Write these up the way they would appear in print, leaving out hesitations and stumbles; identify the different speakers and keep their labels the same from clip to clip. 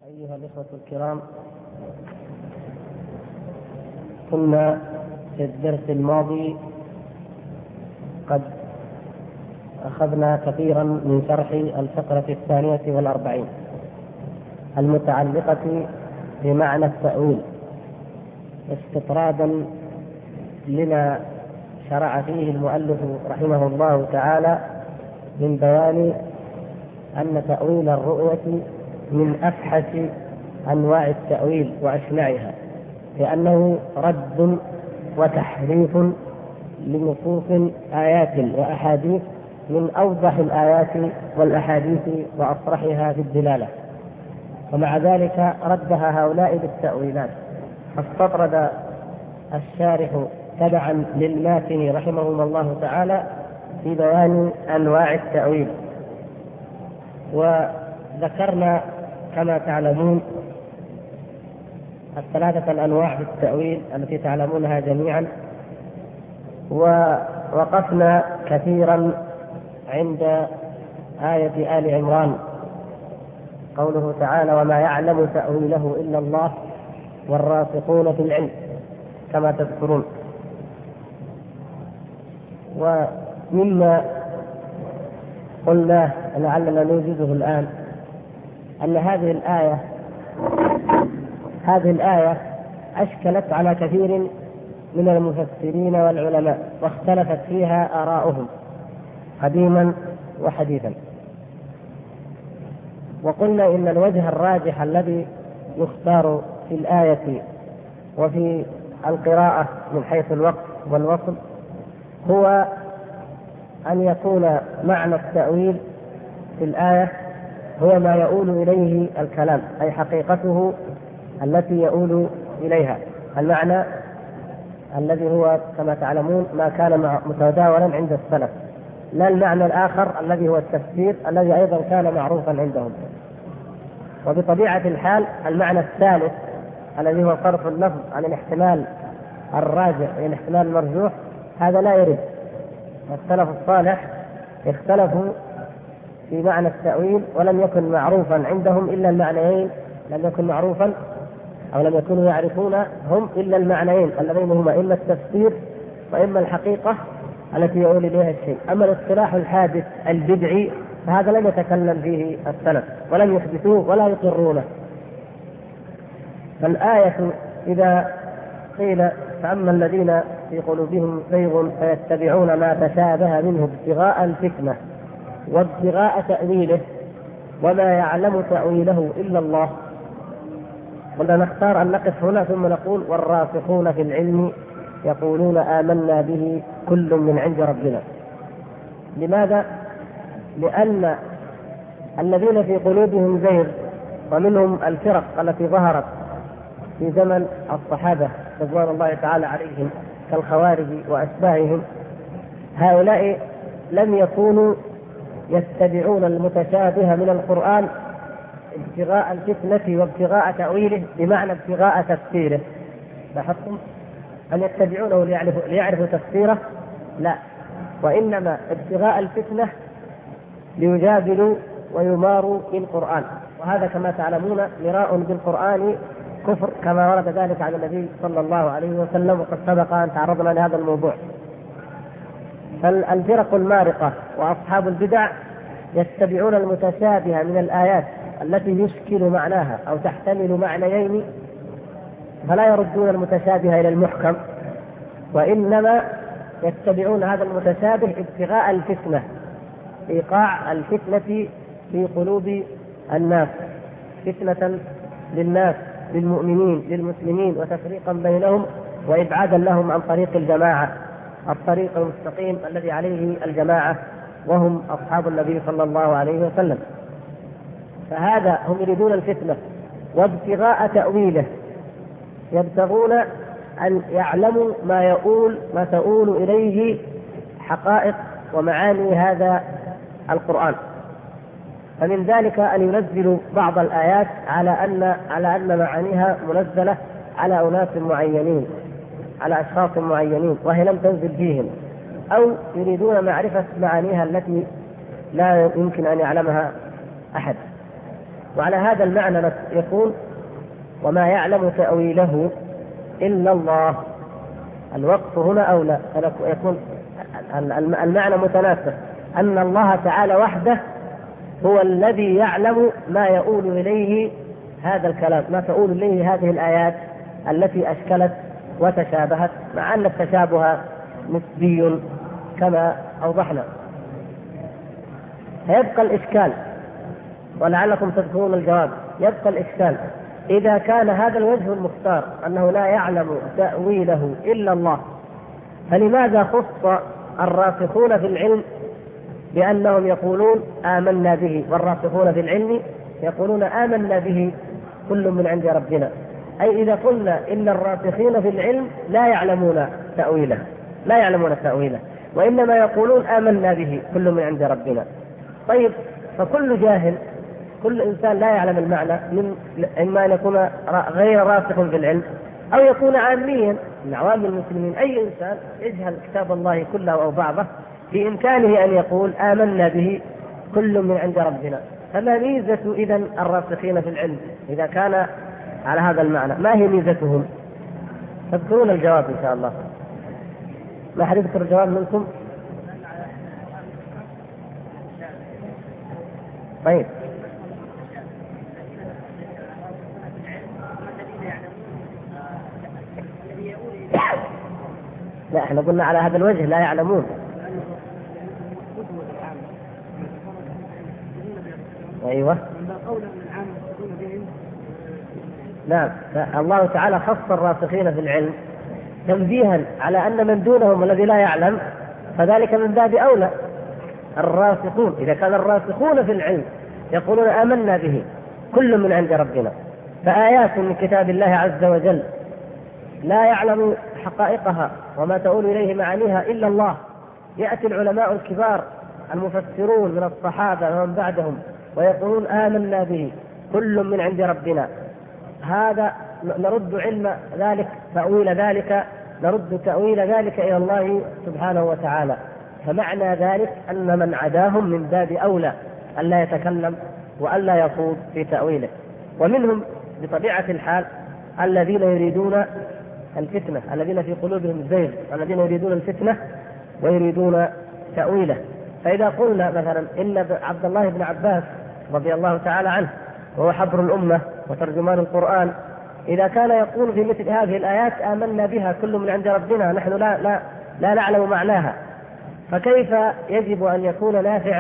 Speaker 1: أيها الإخوة الكرام، كنا في الدرس الماضي قد أخذنا كثيرا من شرح الفقرة 42 المتعلقة بمعنى التأويل، استطرادا لما شرع فيه المؤلف رحمه الله تعالى من بيان أن تأويل الرؤية من أفحش أنواع التأويل وأشنعها، لأنه رد وتحريف لنصوص آيات وأحاديث من أوضح الآيات والأحاديث وأصرحها في الدلالة، ومع ذلك ردها هؤلاء بالتأويلات. فاستطرد الشارح تبعا للماتن رحمه الله تعالى في بيان أنواع التأويل، وذكرنا كما تعلمون الثلاثة الأنواع في التأويل التي تعلمونها جميعا، ووقفنا كثيرا عند آية آل عمران قوله تعالى: وما يعلم تأويله إلا الله والراسخون في العلم، كما تذكرون. ومما قلنا لعلنا نوجزه الآن أن هذه الآية أشكلت على كثير من المفسرين والعلماء، واختلفت فيها آراؤهم قديما وحديثا. وقلنا إن الوجه الراجح الذي يختار في الآية وفي القراءة من حيث الوقت والوصل هو أن يكون معنى التأويل في الآية هو ما يؤول إليه الكلام، أي حقيقته التي يؤول إليها، المعنى الذي هو كما تعلمون ما كان متداولا عند السلف، لا المعنى الآخر الذي هو التفسير الذي أيضا كان معروفا عندهم. وبطبيعة الحال المعنى الثالث الذي هو صرف اللفظ عن الاحتمال الراجح إلى الاحتمال المرجوح هذا لا يرد. السلف الصالح اختلفوا في معنى التأويل ولم يكن معروفا عندهم إلا المعنيين، لم يكن معروفا أو لم يكونوا يعرفون هم إلا المعنيين اللذين هما إما التفسير وإما الحقيقة التي يؤول إليها الشيء. أما الاصطلاح الحادث البدعي فهذا لم يتكلم فيه السلف ولم يحدثوه ولا يقرونه. فالآية إذا قيل فأما الذين في قلوبهم زيغ فيتبعون ما تشابه منه ابتغاء الفتنة وابتغاء تأويله وما يعلم تأويله إلا الله، قلنا نختار أن نقف هنا ثم نقول: والراسخون في العلم يقولون آمنا به كل من عند ربنا. لماذا؟ لأن الذين في قلوبهم زيغ ومنهم الفرق التي ظهرت في زمن الصحابة رضوان الله تعالى عليهم كالخوارج وأتباعهم، هؤلاء لم يكونوا يتبعون المتشابه من القرآن ابتغاء الفتنة وابتغاء تأويله بمعنى ابتغاء تفسيره. لاحظتم أن يتبعونه ليعرفوا تفسيره؟ لا، وإنما ابتغاء الفتنة ليجادلوا ويماروا بالقرآن، وهذا كما تعلمون مراء بالقرآن كفر كما ورد ذلك عن النبي صلى الله عليه وسلم، وقد سبق أن تعرضنا لهذا الموضوع. فالفرق المارقة وأصحاب البدع يتبعون المتشابه من الآيات التي يشكل معناها أو تحتمل معنيين، فلا يردون المتشابه إلى المحكم، وإنما يتبعون هذا المتشابه ابتغاء الفتنة، إيقاع الفتنة في قلوب الناس، فتنة للناس للمؤمنين للمسلمين وتفريقا بينهم وإبعادا لهم عن طريق الجماعة، الطريق المستقيم الذي عليه الجماعة وهم أصحاب النبي صلى الله عليه وسلم. فهذا هم يريدون الفتنة وابتغاء تأويله، يبتغون أن يعلموا ما تؤول إليه حقائق ومعاني هذا القرآن. فمن ذلك أن ينزلوا بعض الآيات على أن معانيها منزلة على أناس معينين، على أشخاص معينين، وهي لم تنزل فيهم، أو يريدون معرفة معانيها التي لا يمكن أن يعلمها أحد. وعلى هذا المعنى يكون وما يعلم تأويله إلا الله. الوقف هنا أولى، يكون المعنى متناسب، أن الله تعالى وحده هو الذي يعلم ما يؤول إليه هذا الكلام، ما تؤول إليه هذه الآيات التي أشكلت وتشابهت، مع أن التشابه نسبي كما أوضحنا. فيبقى الإشكال، ولعلكم تذكرون الجواب، يبقى الإشكال إذا كان هذا الوجه المختار أنه لا يعلم تأويله إلا الله، فلماذا خص الراسخون في العلم بأنهم يقولون آمنا به، والراسخون في العلم يقولون آمنا به كل من عند ربنا؟ أي إذا قلنا إن الراسخين في العلم لا يعلمون تأويله، وإنما يقولون آمنا به كل من عند ربنا. طيب، فكل جاهل، كل إنسان لا يعلم المعنى، إما أن يكون غير راسخ في العلم أو يكون عاميا من عوام المسلمين. أي إنسان يجهل كتاب الله كله أو بعضه بإمكانه أن يقول آمنا به كل من عند ربنا. فما ميزة إذن الراسخين في العلم إذا كان على هذا المعنى؟ ما هي ميزتهم؟ تذكرون الجواب إن شاء الله. ما حد يذكر الجواب منكم؟ طيب، لا، احنا قلنا على هذا الوجه لا يعلمون. ايوه، نعم. الله تعالى خص الراسخين في العلم تنبيها على ان من دونهم الذي لا يعلم فذلك من باب اولى. الراسخون، اذا كان الراسخون في العلم يقولون آمنا به كل من عند ربنا، فآيات من كتاب الله عز وجل لا يعلم حقائقها وما تؤول إليه معانيها إلا الله، يأتي العلماء الكبار المفسرون من الصحابة ومن بعدهم ويقولون آمنا به كل من عند ربنا، هذا نرد علم ذلك، نرد تأويل ذلك إلى الله سبحانه وتعالى. فمعنى ذلك أن من عداهم من باب أولى ألا يتكلم وألا يخوض في تأويله. ومنهم بطبيعة الحال الذين يريدون الفتنة، الذين في قلوبهم زيغ، الذين يريدون الفتنة ويريدون تأويله. فإذا قلنا مثلا إن عبد الله بن عباس رضي الله تعالى عنه وهو حبر الأمة وترجمان القرآن، إذا كان يقول في مثل هذه الآيات آمنا بها كل من عند ربنا، نحن لا نعلم معناها، فكيف يجب أن يكون نافع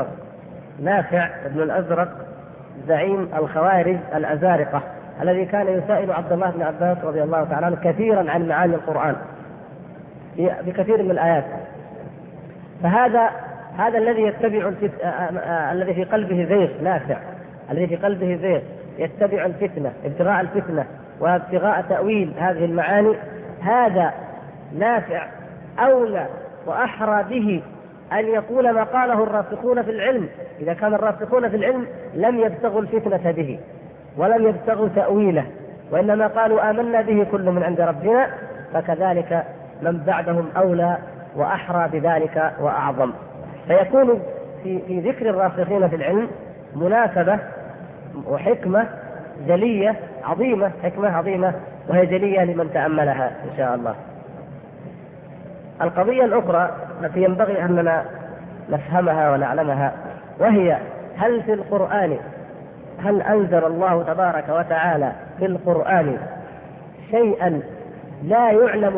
Speaker 1: بن الأزرق زعيم الخوارج الأزارقة الذي كان يسائل عبد الله بن عباس رضي الله تعالى عنه كثيرا عن معاني القرآن بكثير من الآيات؟ فهذا الذي يتبع الذي في قلبه زيغ، نافع الذي في قلبه زيغ يتبع الفتنة، ابتغاء الفتنة وابتغاء تأويل هذه المعاني، هذا نافع أولى وأحرى به أن يقول ما قاله الراسخون في العلم. إذا كان الراسخون في العلم لم يبتغوا الفتنة به ولم يبتغوا تأويله، وإنما قالوا آمنا به كل من عند ربنا، فكذلك من بعدهم أولى وأحرى بذلك وأعظم. فيكون في ذكر الراسخين في العلم مناسبة وحكمة جلية عظيمة، حكمة عظيمة وهي جلية لمن تأملها إن شاء الله. القضية الأخرى التي ينبغي أننا نفهمها ونعلمها، وهي هل في القرآن، هل أنزل الله تبارك وتعالى في القرآن شيئا لا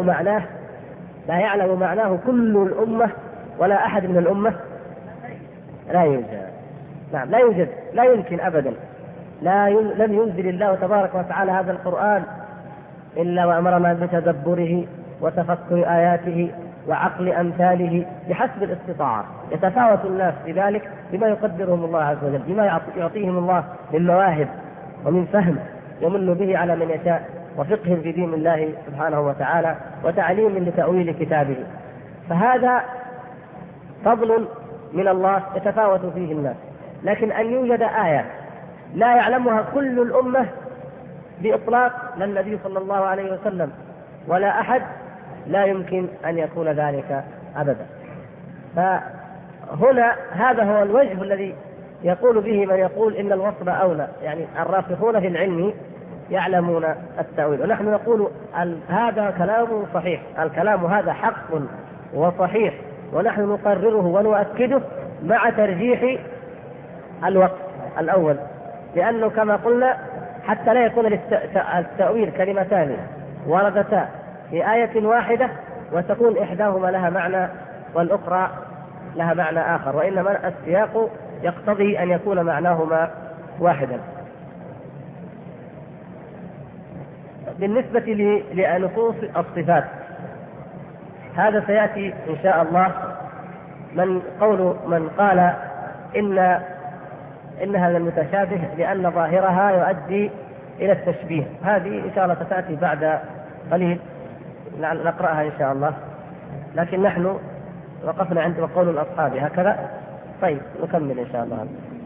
Speaker 1: يعلم معناه كل الأمة ولا أحد من الأمة؟ لا يوجد. نعم، لا يوجد، لا يمكن أبدا. لم ينزل الله تبارك وتعالى هذا القرآن إلا وأمرنا بتدبره وتفكر آياته وعقل أمثاله بحسب الاستطاعة. يتفاوت الناس بذلك بما يقدرهم الله عز وجل، بما يعطيهم الله من مواهب ومن فهم يمن به على من يشاء، وفقه في دين الله سبحانه وتعالى، وتعليم لتأويل كتابه. فهذا فضل من الله يتفاوت فيه الناس. لكن أن يوجد آية لا يعلمها كل الأمة بإطلاق، لا النبي صلى الله عليه وسلم ولا أحد، لا يمكن أن يكون ذلك أبدا. فهنا هذا هو الوجه الذي يقول به من يقول إن الوصل أولى، يعني الراسخون في العلم يعلمون التأويل، ونحن نقول هذا كلام صحيح، الكلام هذا حق وصحيح، ونحن نقرره ونؤكده مع ترجيح الوقت الأول، لأنه كما قلنا حتى لا يكون التأويل كلمتان وردتا في آية واحدة وتكون إحداهما لها معنى والأخرى لها معنى آخر، وإنما السياق يقتضي أن يكون معناهما واحدا. بالنسبة لنصوص الصفات هذا سيأتي إن شاء الله قول من قال إنها المتشابه لأن ظاهرها يؤدي إلى التشبيه، هذه إن شاء الله ستأتي بعد قليل نقرأها إن شاء الله، لكن نحن وقفنا عند قول الأصحاب هكذا. طيب نكمل إن شاء الله.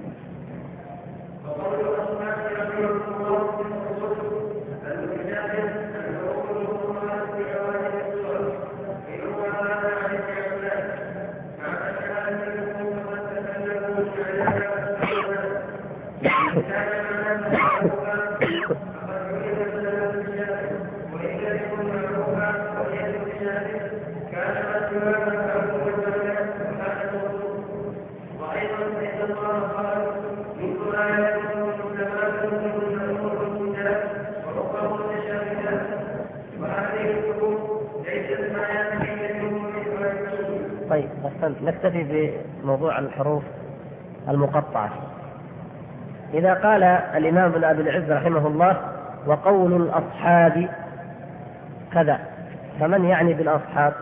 Speaker 1: طيب نكتفي بموضوع الحروف المقطعة. إذا قال الإمام ابن أبي العز رحمه الله وقول الأصحاب كذا، فمن يعني بالأصحاب؟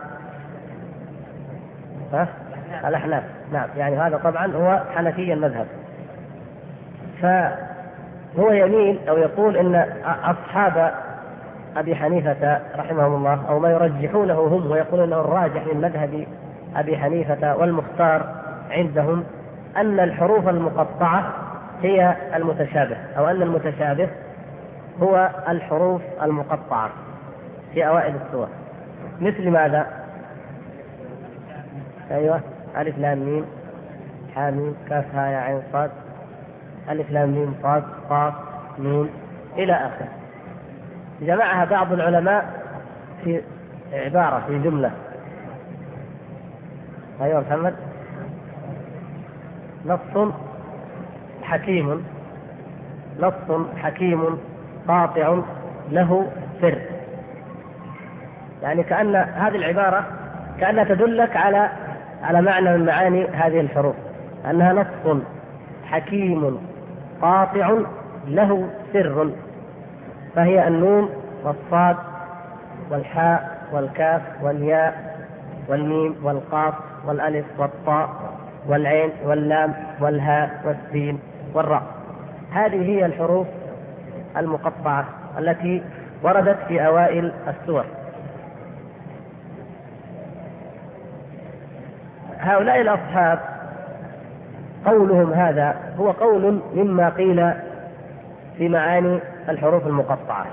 Speaker 1: الأحناف. نعم، يعني هذا طبعا هو حنفي المذهب، فهو يميل أو يقول إن أصحاب أبي حنيفة رحمهم الله أو ما يرجحونه هم ويقولون أنه الراجح من مذهب أبي حنيفة والمختار عندهم أن الحروف المقطعة هي المتشابه، أو أن المتشابه هو الحروف المقطعة في أوائل السور. مثل ماذا؟ أيوة، ألف لام ميم حاميم كاف ها يا عين صاد، ألف لام ميم صاد قاف ميم إلى آخره. جمعها بعض العلماء في عبارة في جملة. أيوة محمد. نص حكيم قاطع له سر، يعني كأن هذه العبارة كأنها تدلك على معنى من معاني هذه الحروف، أنها نص حكيم قاطع له سر، فهي النون والصاد والحاء والكاف والياء والميم والقاف والألف والطاء والعين واللام والهاء والسين والراء. هذه هي الحروف المقطعة التي وردت في أوائل السور. هؤلاء الأصحاب قولهم هذا هو قول مما قيل في معاني الحروف المقطعة.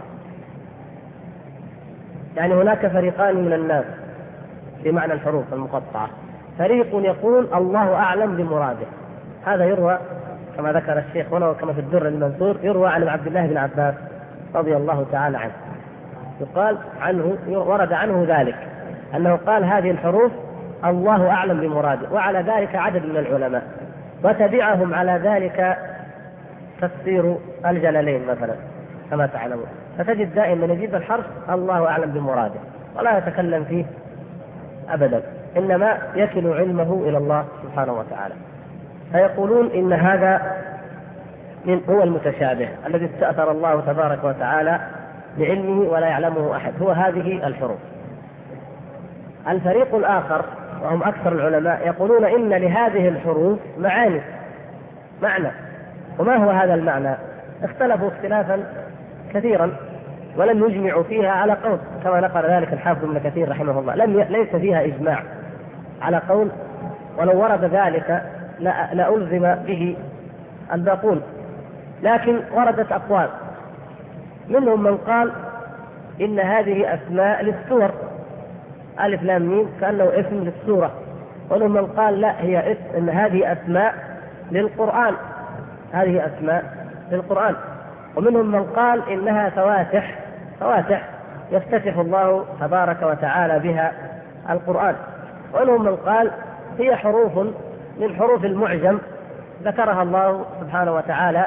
Speaker 1: يعني هناك فريقان من الناس في معنى الحروف المقطعة، فريق يقول الله أعلم بمراده، هذا يروى كما ذكر الشيخ هنا وكما في الدر المنثور، يروى عن عبد الله بن عباس رضي الله تعالى عنه، يقال عنه ورد عنه ذلك أنه قال هذه الحروف الله أعلم بمراده، وعلى ذلك عدد من العلماء، وتبعهم على ذلك تفسير الجلالين مثلا كما تعلمون، فتجد دائما من يجيب الحرف الله أعلم بمراده ولا يتكلم فيه أبدا، إنما يكل علمه إلى الله سبحانه وتعالى. فيقولون إن هذا هو المتشابه الذي استأثر الله تبارك وتعالى بعلمه ولا يعلمه أحد، هو هذه الحروف. الفريق الآخر وهم أكثر العلماء يقولون إن لهذه الحروف معنى، وما هو هذا المعنى؟ اختلفوا اختلافا كثيرا ولم يجمعوا فيها على قول، كما نقل ذلك الحافظ ابن كثير رحمه الله، ليس فيها إجماع على قول، ولو ورد ذلك لألزم به الباقون، لكن وردت أقوال، منهم من قال إن هذه أسماء للسور، ألف لام ميم كأنه اسم للسورة، ومنهم من قال لا، هي إن هذه أسماء للقرآن، هذه أسماء للقرآن. ومنهم من قال إنها فواتح يفتتح الله تبارك وتعالى بها القرآن. ومنهم من قال هي حروف من حروف المعجم ذكرها الله سبحانه وتعالى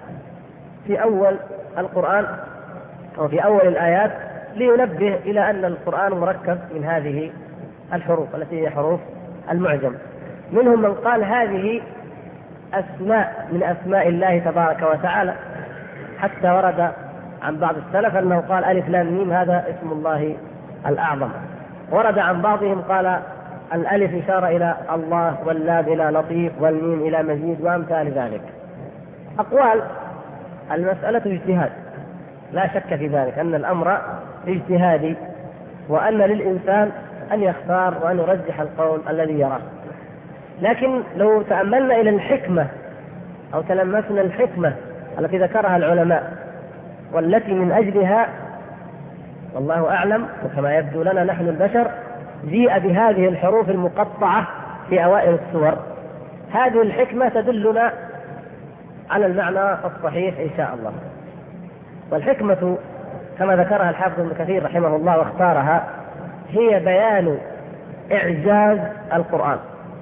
Speaker 1: في أول القرآن أو في أول الآيات لينبه إلى أن القرآن مركب من هذه الحروف التي هي حروف المعجم. منهم من قال هذه أسماء من أسماء الله تبارك وتعالى، حتى ورد عن بعض السلف أنه قال ألف لام ميم هذا اسم الله الأعظم. ورد عن بعضهم قال الألف إشارة إلى الله، واللام إلى لطيف، والميم إلى مجيد، وأمثال ذلك. أقوال المسألة اجتهاد، لا شك في ذلك أن الأمر اجتهادي، وأن للإنسان أن يختار وأن يرجح القول الذي يراه. لكن لو تأملنا إلى الحكمة أو تلمسنا الحكمة التي ذكرها العلماء والتي من أجلها والله أعلم وكما يبدو لنا نحن البشر جيء بهذه الحروف المقطعة في أوائل السور، هذه الحكمة تدلنا على المعنى الصحيح إن شاء الله. والحكمة كما ذكرها الحافظ ابن كثير رحمه الله واختارها هي بيان إعجاز القرآن.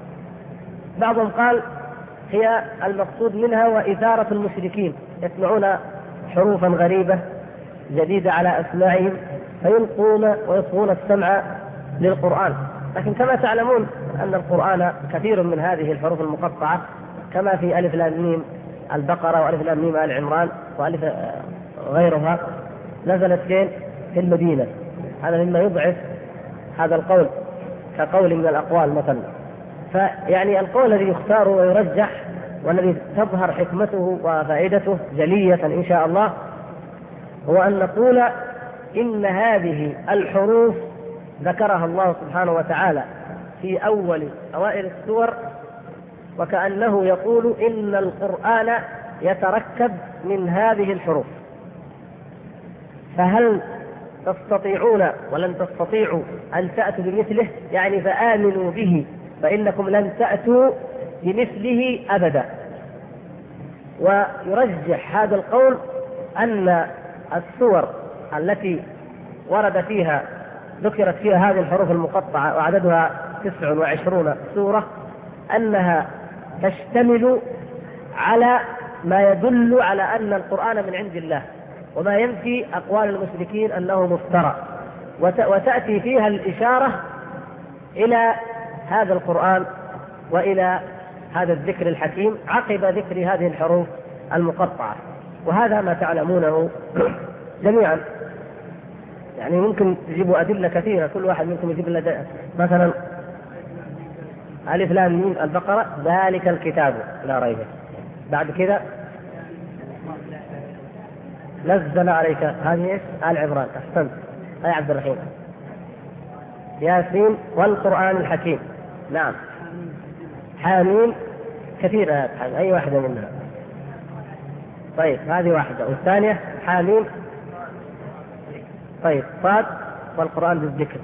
Speaker 1: بعضهم قال هي المقصود منها وإثارة المشركين، يسمعون حروفا غريبة جديدة على أسماعهم فيلقون ويصغون السمع للقرآن. لكن كما تعلمون أن القرآن كثير من هذه الحروف المقطعة كما في ألف لام ميم البقرة وألف لام ميم آل عمران وألف غيرها نزلت فين؟ في المدينة. هذا مما يضعف هذا القول كقول من الأقوال مثلا. فيعني القول الذي يختار ويرجح والذي تظهر حكمته وفائدته جلية إن شاء الله هو أن نقول إن هذه الحروف ذكرها الله سبحانه وتعالى في أوائل السور، وكأنه يقول إن القرآن يتركب من هذه الحروف، فهل تستطيعون ولن تستطيعوا أن تأتوا بمثله؟ يعني فآمنوا به فإنكم لن تأتوا بمثله أبدا. ويرجح هذا القول أن السور التي ورد فيها ذكرت فيها هذه الحروف المقطعة وعددها 29 سورة أنها تشتمل على ما يدل على أن القرآن من عند الله، وما ينفي أقوال المشركين أنه مفترى، وتأتي فيها الإشارة إلى هذا القرآن وإلى هذا الذكر الحكيم عقب ذكر هذه الحروف المقطعة. وهذا ما تعلمونه جميعا. يعني ممكن تجيبوا أدلة كثيرة، كل واحد منكم يجيب لنا مثلا ألف لام ميم البقرة ذلك الكتاب لا ريب، بعد كذا نزل عليك هذه ايش؟ آل عمران. أحسنت يا عبد الرحيم. ياسين والقرآن الحكيم. نعم. حاميم كثيرة، أي واحدة منها. طيب هذه واحدة، والثانية حاميم. طيب صاد والقرآن بالذكر.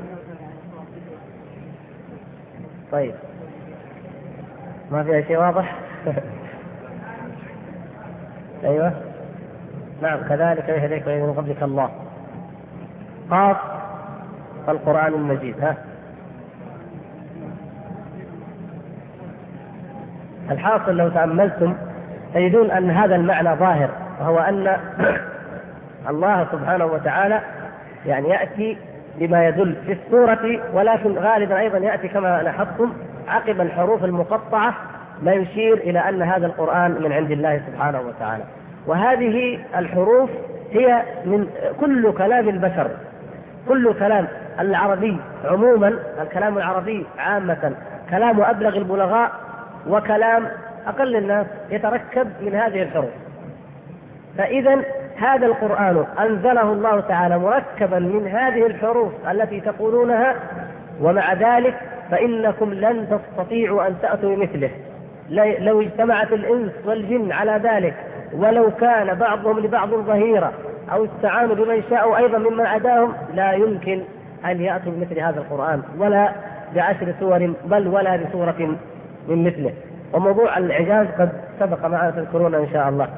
Speaker 1: طيب ما فيها شيء واضح؟ أيوة نعم كذلك يهديك من قبلك الله. قاف والقرآن المجيد. ها الحاصل لو تأملتم تجدون أن هذا المعنى ظاهر، وهو أن الله سبحانه وتعالى يعني يأتي بما يدل في السورة، ولكن غالبا أيضا يأتي كما لاحظتم عقب الحروف المقطعة ما يشير إلى أن هذا القرآن من عند الله سبحانه وتعالى. وهذه الحروف هي من كل كلام البشر، كل كلام العربي عموما، الكلام العربي عامة كلام أبلغ البلغاء وكلام أقل الناس يتركب من هذه الحروف. فإذا هذا القرآن أنزله الله تعالى مركبا من هذه الحروف التي تقولونها، ومع ذلك فإنكم لن تستطيعوا أن تأتوا بمثله لو اجتمعت الإنس والجن على ذلك، ولو كان بعضهم لبعض ظهيرا أو استعانوا بمن شاءوا أيضا ممن عداهم، لا يمكن أن يأتوا بمثل هذا القرآن ولا ب10 سور بل ولا بسورة من مثله. وموضوع الإعجاز قد سبق معنا تذكرون إن شاء الله.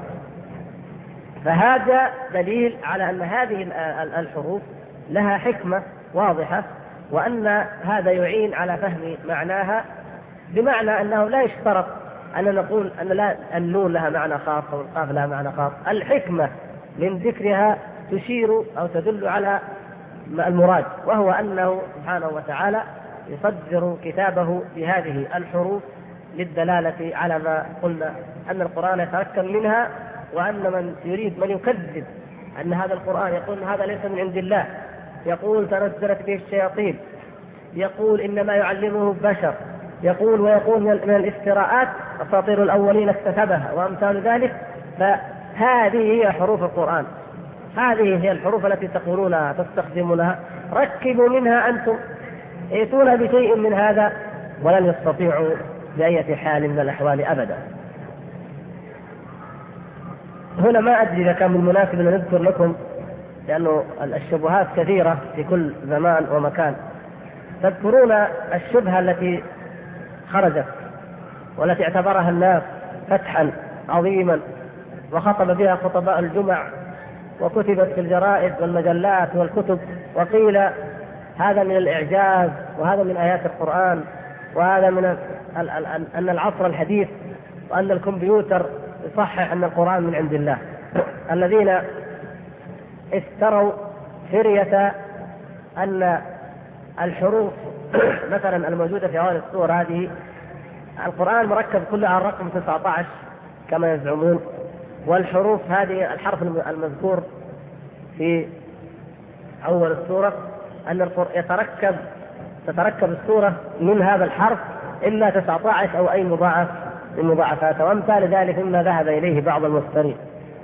Speaker 1: فهذا دليل على أن هذه الحروف لها حكمة واضحة، وأن هذا يعين على فهم معناها، بمعنى أنه لا يشترط أن نقول أن لا النون لها معنى خاص أو القاف لها معنى خاص. الحكمة من ذكرها تشير أو تدل على المراد، وهو أنه سبحانه وتعالى يصدر كتابه بهذه الحروف للدلالة على ما قلنا أن القرآن يتركب منها، وأن من يريد من يكذب أن هذا القرآن يقول هذا ليس من عند الله، يقول تنزلت به الشياطين، يقول إنما يعلمه بشر، يقول ويقول من الافتراءات أساطير الأولين اكتسبها وأمثال ذلك، فهذه هي حروف القرآن، هذه هي الحروف التي تقولونها تستخدمونها، ركبوا منها أنتم، ائتونا بشيء من هذا، ولن يستطيعوا بأية حال من الأحوال أبدا. هنا ما أدري إذا كان من المناسب أن نذكر لكم، لأنه الشبهات كثيرة في كل زمان ومكان. تذكرون الشبهة التي خرجت والتي اعتبرها الناس فتحا عظيما وخطب بها خطباء الجمع وكتبت في الجرائد والمجلات والكتب، وقيل هذا من الإعجاز وهذا من آيات القرآن، وهذا من أن العصر الحديث وأن الكمبيوتر يصحح أن القرآن من عند الله. الذين افتروا فرية أن الحروف مثلا الموجودة في أول السور هذه القرآن مركب كله على الرقم 19 كما يزعمون، والحروف هذه الحرف المذكور في أول السورة أن تتركب السورة من هذا الحرف إلا 19 أو أي مضاعف من مضاعفاته وأمثال ذلك مما ذهب إليه بعض المفترين.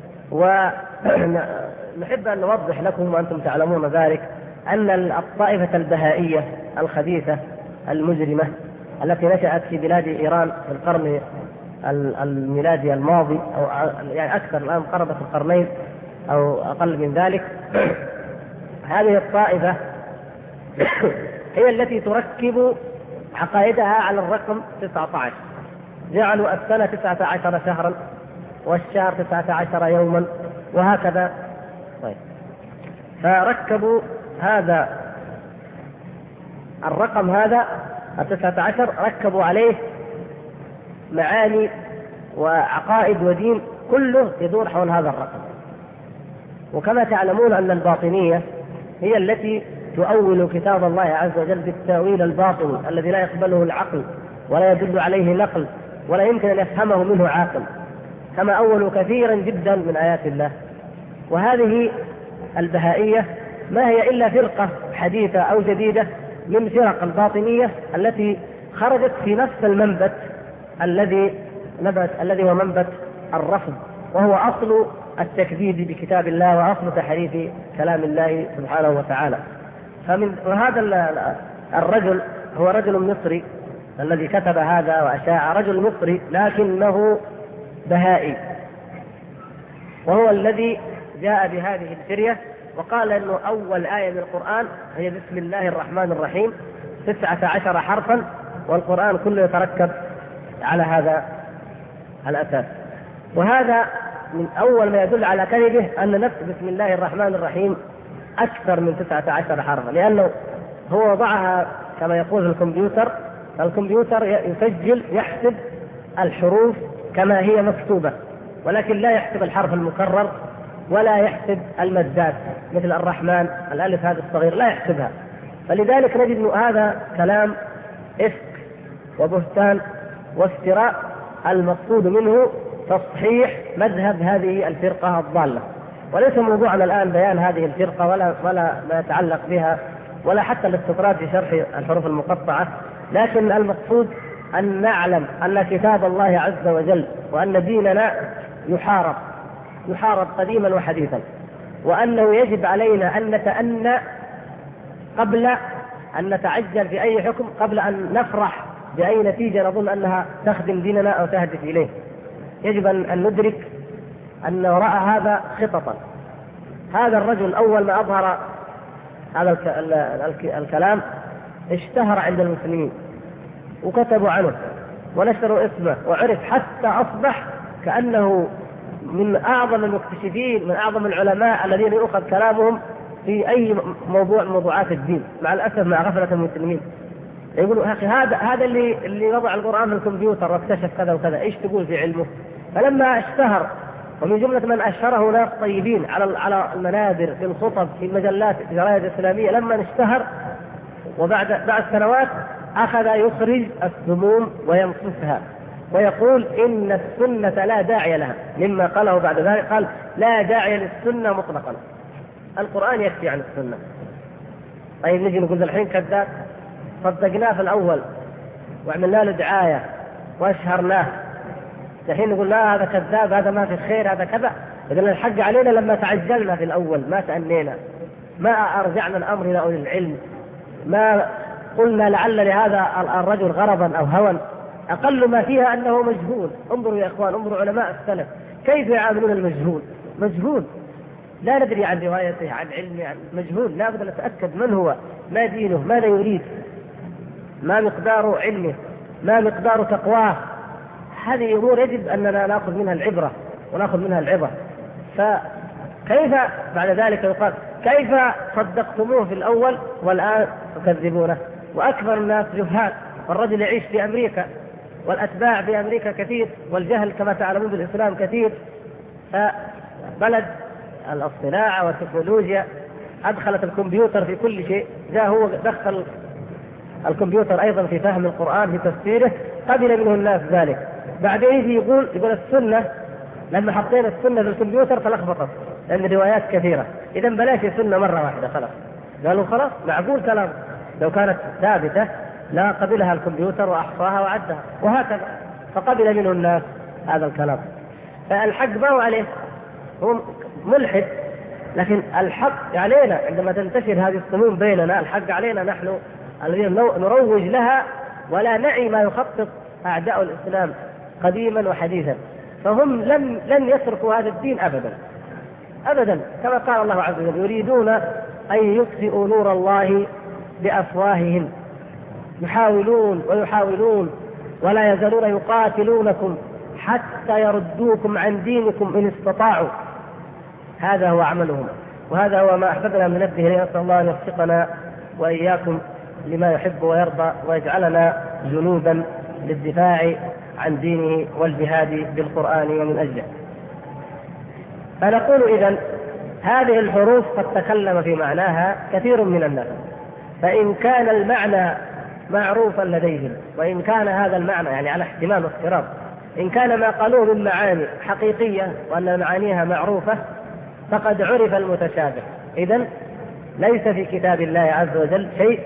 Speaker 1: ونحب أن نوضح لكم وأنتم تعلمون ذلك أن الطائفة البهائية الخبيثة المجرمة التي نشأت في بلاد إيران في القرن الميلادي الماضي، أو يعني أكثر الآن قرابة القرنين أو أقل من ذلك، هذه الطائفة هي التي تركب عقائدها على الرقم 19. جعلوا السنة 19 شهرا والشهر 19 يوما وهكذا. طيب، فركبوا هذا الرقم هذا 19 ركبوا عليه معاني وعقائد ودين كله يدور حول هذا الرقم. وكما تعلمون أن الباطنية هي التي تؤول كتاب الله عز وجل بالتأويل الباطن الذي لا يقبله العقل ولا يدل عليه نقل ولا يمكن أن يفهمه منه عاقل، كما أولوا كثيرا جدا من آيات الله. وهذه البهائية ما هي إلا فرقة حديثة أو جديدة من فرق الباطنية التي خرجت في نفس المنبت الذي هو منبت الرفض، وهو أصل التكذيب بكتاب الله وأصل تحريف كلام الله سبحانه وتعالى. وهذا الرجل هو رجل مصري الذي كتب هذا وأشاع، رجل مصري لكنه بهائي، وهو الذي جاء بهذه الفرية وقال أنه أول آية من القرآن هي بسم الله الرحمن الرحيم 19 حرفا، والقرآن كله يتركب على هذا الأساس. وهذا من أول ما يدل على كذبه أن نفس بسم الله الرحمن الرحيم أكثر من 19 حرفا، لأنه هو وضعها كما يقول الكمبيوتر يسجل يحسب الحروف كما هي مكتوبة، ولكن لا يحسب الحرف المكرر ولا يحسب المدات مثل الرحمن الألف هذا الصغير لا يحسبها. فلذلك نجد أن هذا كلام إفك وبهتان وافتراء، المقصود منه تصحيح مذهب هذه الفرقة الضالة. وليس موضوعنا الآن بيان هذه الفرقة ولا ما يتعلق بها ولا حتى الاستطراد في شرح الحروف المقطعة، لكن المقصود أن نعلم أن كتاب الله عز وجل وأن ديننا يحارب قديما وحديثا، وأنه يجب علينا أن نتأنى قبل أن نتعجل في أي حكم، قبل أن نفرح بأي نتيجة نظن أنها تخدم ديننا أو تهدف إليه. يجب أن ندرك أن وراء هذا خططا. هذا الرجل أول ما أظهر هذا الكلام اشتهر عند المسلمين وكتبوا عنه ونشروا اسمه وعرف حتى أصبح كأنه من أعظم المكتشفين، من أعظم العلماء الذين يؤخذ كلامهم في أي موضوع من موضوعات الدين، مع الأسف مع غفلة المسلمين. يقولوا يا أخي هذا اللي وضع القرآن في الكمبيوتر واكتشف كذا وكذا، إيش تقول في علمه؟ فلما اشتهر، ومن جملة من أشهره ناس طيبين على المنابر، في الخطب، في المجلات، في الجرايد الإسلامية، لما اشتهر وبعد سنوات أخذ يخرج السموم وينصفها ويقول إن السنة لا داعي لها. مما قاله بعد ذلك قال لا داعي للسنة مطلقا، القرآن يكفي عن السنة. طيب نجي نقول الحين كذاب، صدقناه في الأول وعملنا له دعاية وأشهرناه، الحين نقول لا هذا كذاب، هذا ما في خير، هذا كذا. إذن الحق علينا لما تعجلنا في الأول، ما تأنينا، ما أرجعنا الأمر إلى أولي العلم، ما قلنا لعل لهذا الرجل غرضا أو هوى. أقل ما فيها أنه مجهول. انظروا يا إخوان، انظروا علماء السلف كيف يعاملون المجهول. مجهول لا ندري عن روايته، عن علمه، عن مجهول، لا بد نتأكد من هو، ما دينه، ماذا يريد، ما مقدار علمه، ما مقدار تقواه. هذه أمور يجب أننا نأخذ منها العبرة ونأخذ منها العظة. فكيف بعد ذلك يقال كيف صدقتموه في الأول والآن تكذبونه؟ وأكثر الناس جهال، والرجل يعيش في أمريكا والأتباع في أمريكا كثير، والجهل كما تعلمون بالإسلام كثير. فبلد الصناعة والتكنولوجيا أدخلت الكمبيوتر في كل شيء، جاء هو دخل الكمبيوتر أيضا في فهم القرآن، في تفسيره، قبل منه الناس ذلك. بعدين يجي يقول السنة، لما حطينا السنة في الكمبيوتر فلخبطت لأن الروايات كثيرة، إذا بلاش السنة مرة واحدة خلاص. قالوا خلاص معقول كلام، لو كانت ثابتة لا قبلها الكمبيوتر وأحصاها وعدها، وهكذا. فقبل منه الناس هذا الكلام. فالحق ما هو عليه، هو ملحد، لكن الحق علينا عندما تنتشر هذه السموم بيننا. الحق علينا نحن الذين نروج لها ولا نعي ما يخطط أعداء الإسلام قديما وحديثا. فهم لن يتركوا هذا الدين أبدا أبدا، كما قال الله عز وجل يريدون أن يطفئوا نور الله بأفواههم، يحاولون ويحاولون ولا يزالون يقاتلونكم حتى يردوكم عن دينكم إن استطاعوا. هذا هو عملهم، وهذا هو ما أحببنا من نبه إليه. نسأل الله أن يوفقنا وإياكم لما يحب ويرضى، ويجعلنا جنودا للدفاع عن دينه والجهاد بالقرآن ومن أجله. فنقول إذن هذه الحروف قد تكلم في معناها كثير من الناس، فإن كان المعنى معروفا لديهم، وإن كان هذا المعنى يعني على احتمال وافتراض، إن كان ما قالوه من معاني حقيقية وأن معانيها معروفة فقد عرف المتشابه. إذن ليس في كتاب الله عز وجل شيء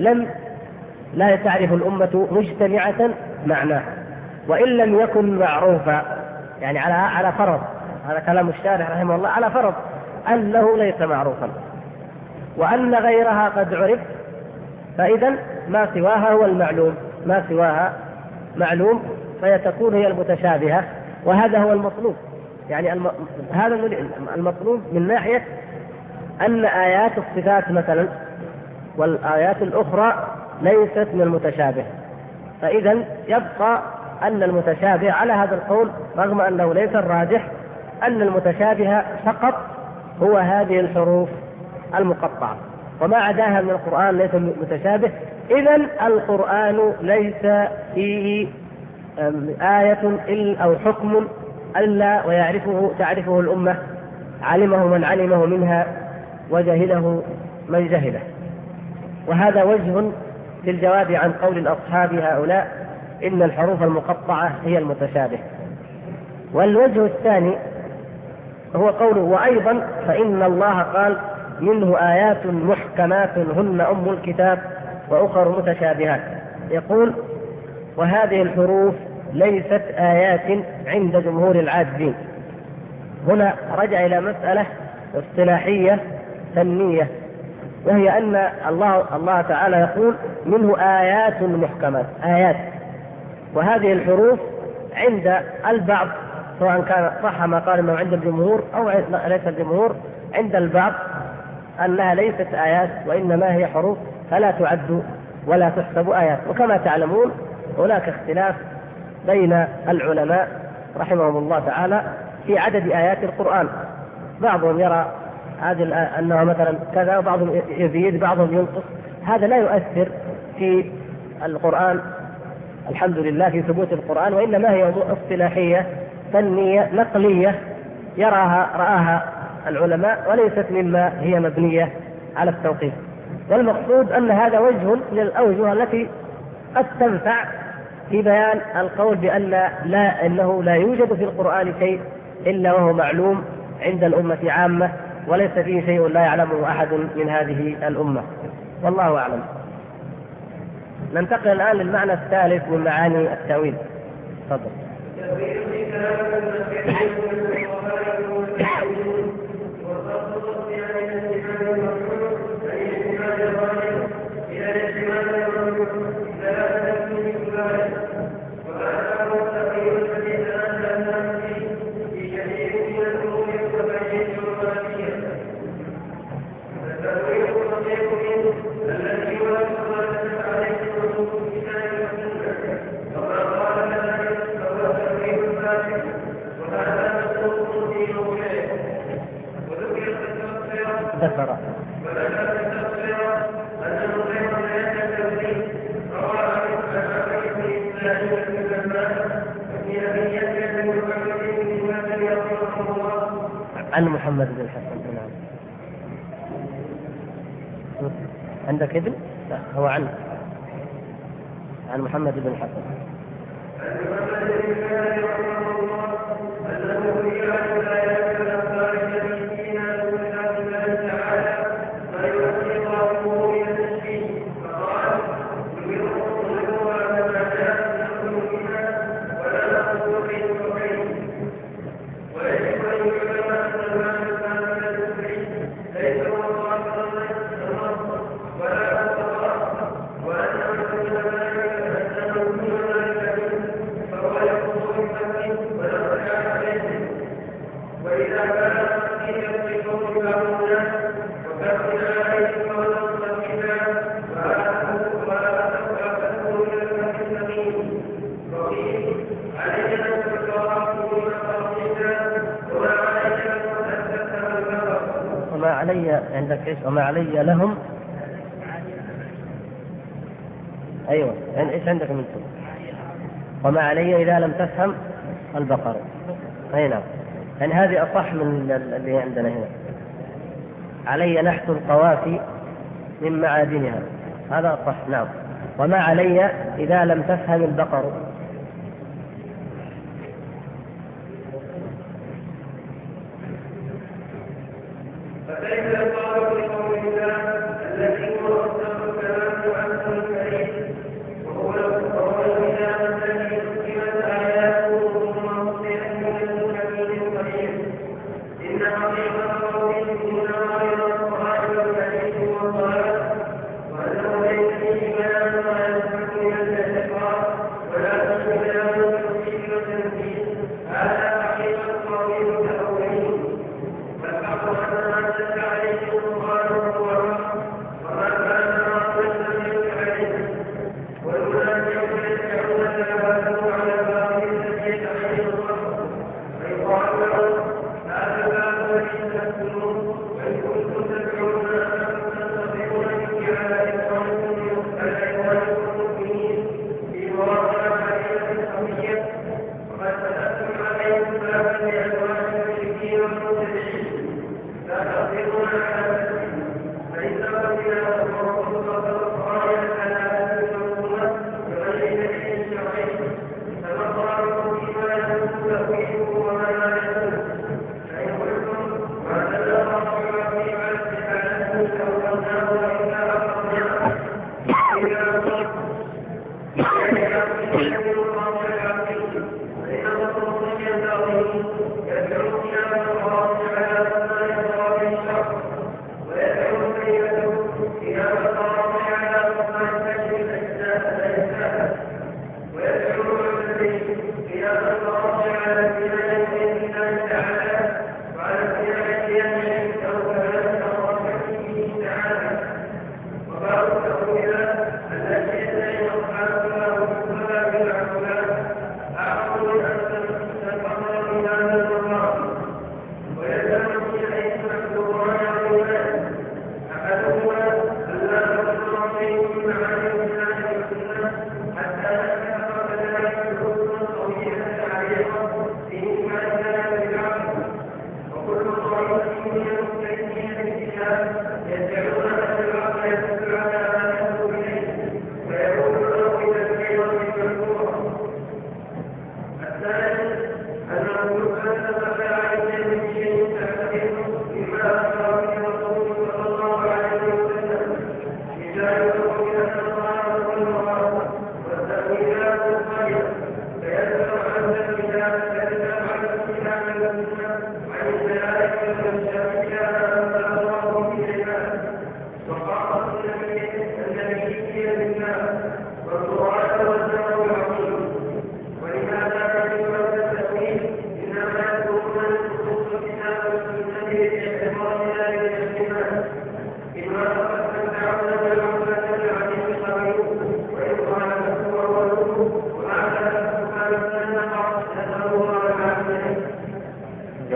Speaker 1: لا تعرف الأمة مجتمعة معناه، وإن لم يكن معروفا، يعني على فرض، هذا كلام الشارح رحمه الله، على فرض أنه ليس معروفا وأن غيرها قد عرف، فإذا ما سواها هو المعلوم، ما سواها معلوم، فيتكون هي المتشابهة. وهذا هو المطلوب، يعني هذا المطلوب من ناحية أن آيات الصفات مثلا والآيات الأخرى ليست من المتشابه. فإذا يبقى أن المتشابه على هذا القول، رغم أنه ليس الراجح، أن المتشابه فقط هو هذه الحروف المقطعة، وما عداها من القرآن ليس متشابه. إذن القرآن ليس فيه آية أو حكم ألا تعرفه الأمة، علمه من علمه منها وجهله من جهله. وهذا وجه للجواب عن قول الأصحاب هؤلاء إن الحروف المقطعة هي المتشابه. والوجه الثاني هو قوله وأيضا فإن الله قال منه آيات محكمات هن أم الكتاب وأخر متشابهات. يقول وهذه الحروف ليست آيات عند جمهور العادين. هنا رجع إلى مسألة اصطلاحية فنية، وهي أن الله تعالى يقول منه آيات محكمات، آيات، وهذه الحروف عند البعض سواء كان صح ما قال انه عند الجمهور او ليس الجمهور، عند البعض انها ليست آيات وانما هي حروف فلا تعد ولا تحسب آيات. وكما تعلمون هناك اختلاف بين العلماء رحمهم الله تعالى في عدد آيات القرآن. بعضهم يرى أنها مثلا كذا، وبعضهم يزيد، بعضهم ينقص. هذا لا يؤثر في القرآن الحمد لله، في ثبوت القرآن، وإنما هي أمور اصطلاحية فنية نقلية رآها العلماء، وليست مما هي مبنية على التوقيف. والمقصود أن هذا وجه من الأوجه التي قد تنفع في بيان القول بأن إنه لا يوجد في القرآن شيء إلا وهو معلوم عند الأمة عامة، وليس فيه شيء لا يعلمه أحد من هذه الأمة، والله أعلم. ننتقل الآن للمعنى الثالث من معاني التأويل. تفضل. ذكر عن محمد بن الحسن. نعم. عندك ابن؟ لا، هو عن محمد بن الحسن. عندك ايش؟ وما علي لهم. ايوه، يعني ايش عندك منكم؟ وما علي اذا لم تفهم البقره. اي نعم، يعني هذه اصح من اللي عندنا هنا. علي نحت القوافي من معادنها، هذا اصح. نعم. وما علي اذا لم تفهم البقر.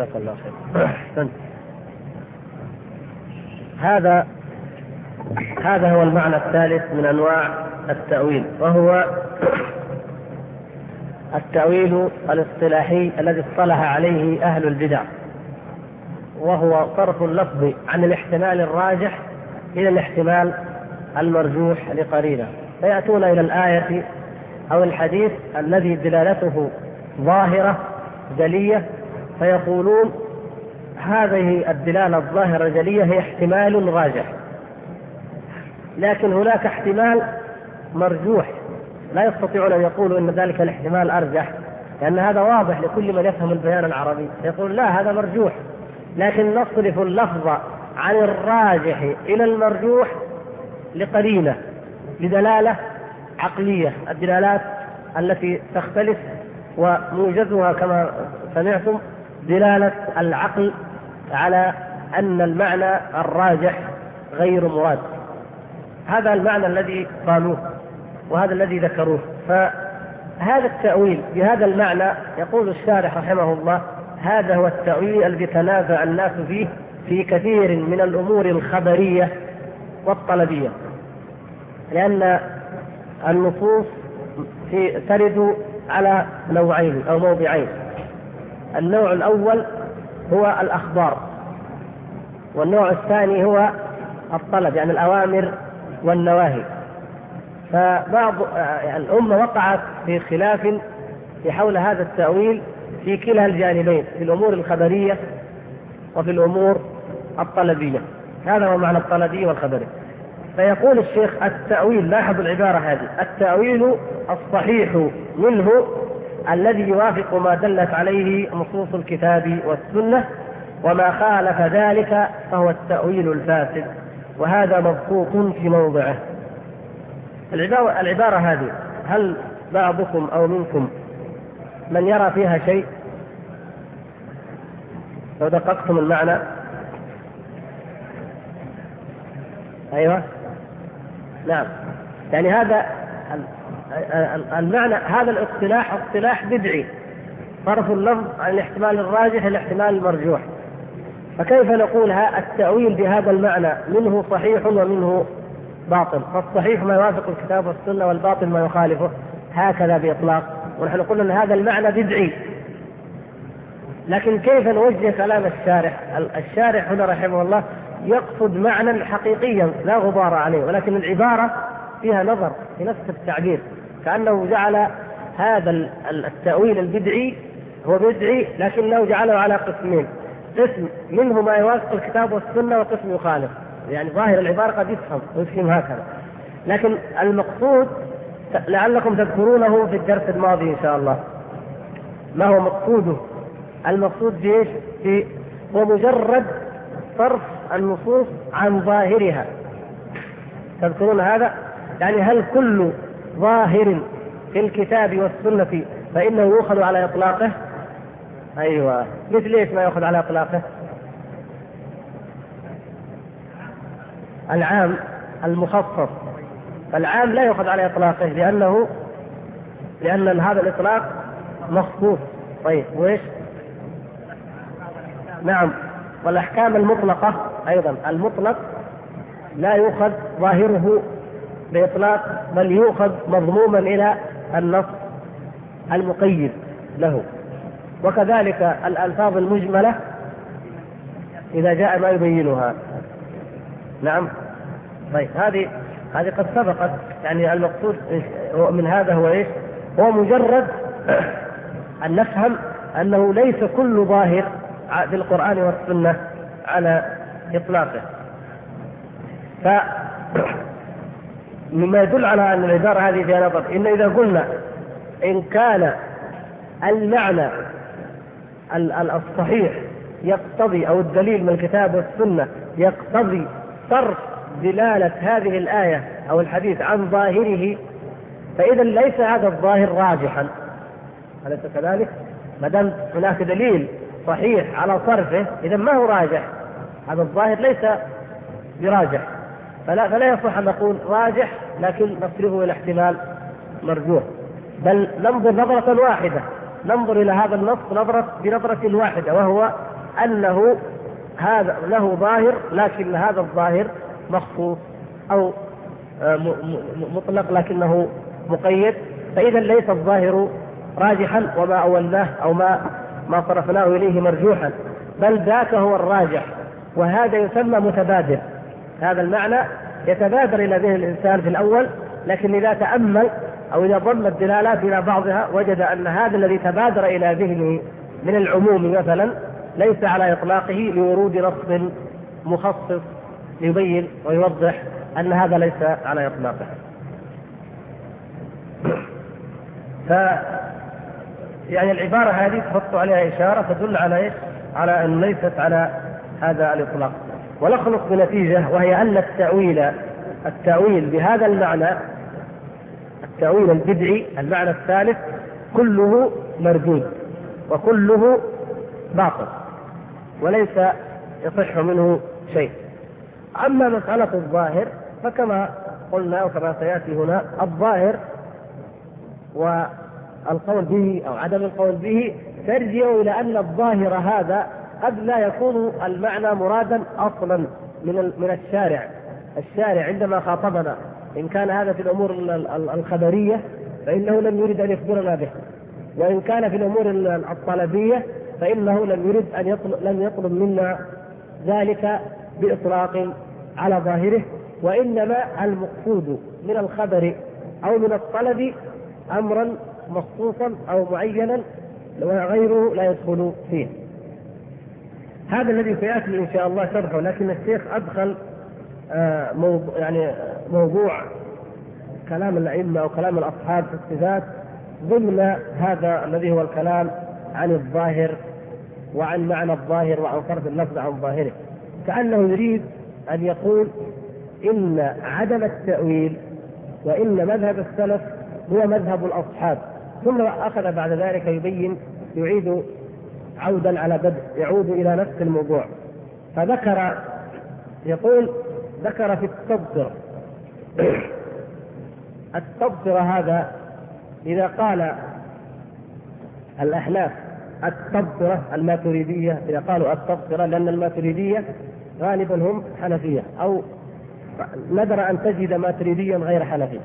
Speaker 1: جزاك الله خير. أحسنت. هذا هو المعنى الثالث من أنواع التأويل، وهو التأويل الاصطلاحي الذي اصطلح عليه أهل البدع، وهو صرف اللفظ عن الاحتمال الراجح إلى الاحتمال المرجوح لقرينة، فيأتون إلى الآية أو الحديث الذي دلالته ظاهرة جلية، فيقولون هذه الدلالة الظاهرة الجلية هي احتمال راجح، لكن هناك احتمال مرجوح لا يستطيعون أن يقولوا إن ذلك الاحتمال أرجح، لأن هذا واضح لكل من يفهم البيان العربي، يقول لا هذا مرجوح، لكن نصرف اللفظ عن الراجح إلى المرجوح لقرينة، لدلالة عقلية، الدلالات التي تختلف وموجزها كما سمعتم دلالة العقل على أن المعنى الراجح غير مراد. هذا المعنى الذي قالوه وهذا الذي ذكروه. فهذا التأويل بهذا المعنى يقول الشارح رحمه الله هذا هو التأويل الذي تنازع الناس فيه في كثير من الأمور الخبرية والطلبية، لأن النصوص ترد على نوعين أو موضعين. النوع الأول هو الأخبار، والنوع الثاني هو الطلب، يعني الأوامر والنواهي. فبعض الأمة وقعت في خلاف في حول هذا التأويل في كلا الجانبين، في الأمور الخبرية وفي الأمور الطلبية. هذا هو معنى الطلبي والخبري. فيقول الشيخ التأويل، لاحظوا العبارة هذه، التأويل الصحيح منه الذي يوافق ما دلت عليه نصوص الكتاب والسنة، وما خالف ذلك فهو التأويل الفاسد، وهذا مبسوط في موضعه. العبارة هذه هل بعضكم أو منكم من يرى فيها شيء؟ لو دققتم المعنى. أيوة نعم، يعني هذا المعنى، هذا الاصطلاح اصطلاح بدعي، صرف اللفظ عن الاحتمال الراجح إلى الاحتمال المرجوح. فكيف نقول التأويل بهذا المعنى منه صحيح ومنه باطل؟ فالصحيح ما يوافق الكتاب والسنة، والباطل ما يخالفه، هكذا بإطلاق. ونحن قلنا أن هذا المعنى بدعي، لكن كيف نوجه كلام الشارح؟ الشارح هنا رحمه الله يقصد معنى حقيقيا لا غبار عليه، ولكن العبارة فيها نظر في نفس التعبير، كأنه جعل هذا التأويل البدعي هو بدعي، لكنه جعله على قسمين، قسم منه ما يوافق الكتاب والسنة وقسم يخالف. يعني ظاهر العبارة قد يفهم هكذا، لكن المقصود لعلكم تذكرونه في الدرس الماضي إن شاء الله. ما هو مقصوده؟ المقصود بإيش؟ هو مجرد صرف النصوص عن ظاهرها. تذكرون هذا؟ يعني هل كل ظاهر في الكتاب والسنة فإنه يؤخذ على إطلاقه؟ أيوة، مثل إيش ما يؤخذ على إطلاقه؟ العام المخصص، فالعام لا يؤخذ على إطلاقه لأن هذا الإطلاق مخصوص. طيب وإيش؟ نعم، والأحكام المطلقة أيضا، المطلق لا يؤخذ ظاهره بإطلاق، بل يؤخذ مضموما إلى النص المقيد له. وكذلك الألفاظ المجملة إذا جاء ما يبينها. نعم. طيب هذه قد سبقت. يعني المقصود من هذا هو إيش؟ هو مجرد أن نفهم أنه ليس كل ظاهر في القرآن والسنة على إطلاقه. فمما يدل على أن العبارة هذه فيها نظر، إن إذا قلنا إن كان المعنى الصحيح يقتضي، أو الدليل من الكتاب والسنة يقتضي صرف دلالة هذه الآية أو الحديث عن ظاهره، فإذا ليس هذا الظاهر راجحا. أليس كذلك؟ ما دام هناك دليل صحيح على صرفه، إذا ما هو راجح، هذا الظاهر ليس براجح، فلا يصح أن نقول راجح لكن نصرفه إلى احتمال مرجوح، بل ننظر نظرة واحدة، ننظر إلى هذا النص بنظرة واحدة، وهو أنه هذا له ظاهر، لكن هذا الظاهر مخصوص أو مطلق لكنه مقيد، فإذا ليس الظاهر راجحا وما أولناه أو ما صرفناه إليه مرجوحا، بل ذاك هو الراجح، وهذا يسمى متبادر. هذا المعنى يتبادر إلى ذهن الإنسان في الأول، لكن إذا تأمل أو إذا ضم الدلالات إلى بعضها وجد أن هذا الذي تبادر إلى ذهنه من العموم مثلا ليس على إطلاقه، لورود نص مخصص يبين ويوضح أن هذا ليس على إطلاقه. يعني العبارة هذه تحط عليها إشارة تدل على إيش؟ على أن ليست على هذا الإطلاق. ونخلص بنتيجة، وهي أن التأويل بهذا المعنى، التأويل البدعي المعنى الثالث، كله مردود وكله باطل وليس يصح منه شيء. أما مسألة الظاهر فكما قلنا وكما سيأتي هنا، الظاهر والقول به أو عدم القول به ترجع إلى أن الظاهر هذا قد لا يكون المعنى مرادا أصلا من الشارع عندما خاطبنا. إن كان هذا في الأمور الخبرية فإنه لم يرد أن يخبرنا به، وإن كان في الأمور الطلبية فإنه لم يطلب منا ذلك بإطلاق على ظاهره، وإنما المقصود من الخبر أو من الطلب أمرا مخصوصا أو معينا وغيره لا يدخل فيه. هذا الذي سيأتي إن شاء الله شرحه، لكن الشيخ أدخل موضوع كلام الأئمة أو كلام الأصحاب في الصفات ضمن هذا الذي هو الكلام عن الظاهر وعن معنى الظاهر وعن صرف اللفظ عن ظاهره، كأنه يريد أن يقول إن عدم التأويل وإن مذهب السلف هو مذهب الأصحاب، ثم أخذ بعد ذلك يبين، يعيد عودا على بدء، يعود إلى نفس الموضوع. فذكر في التبصرة هذا إذا قال الأحناف التبصرة الماتريدية، إذا قالوا التبصرة لأن الماتريدية غالبا هم حنفية، أو نادر أن تجد ماتريديا غير حنفي.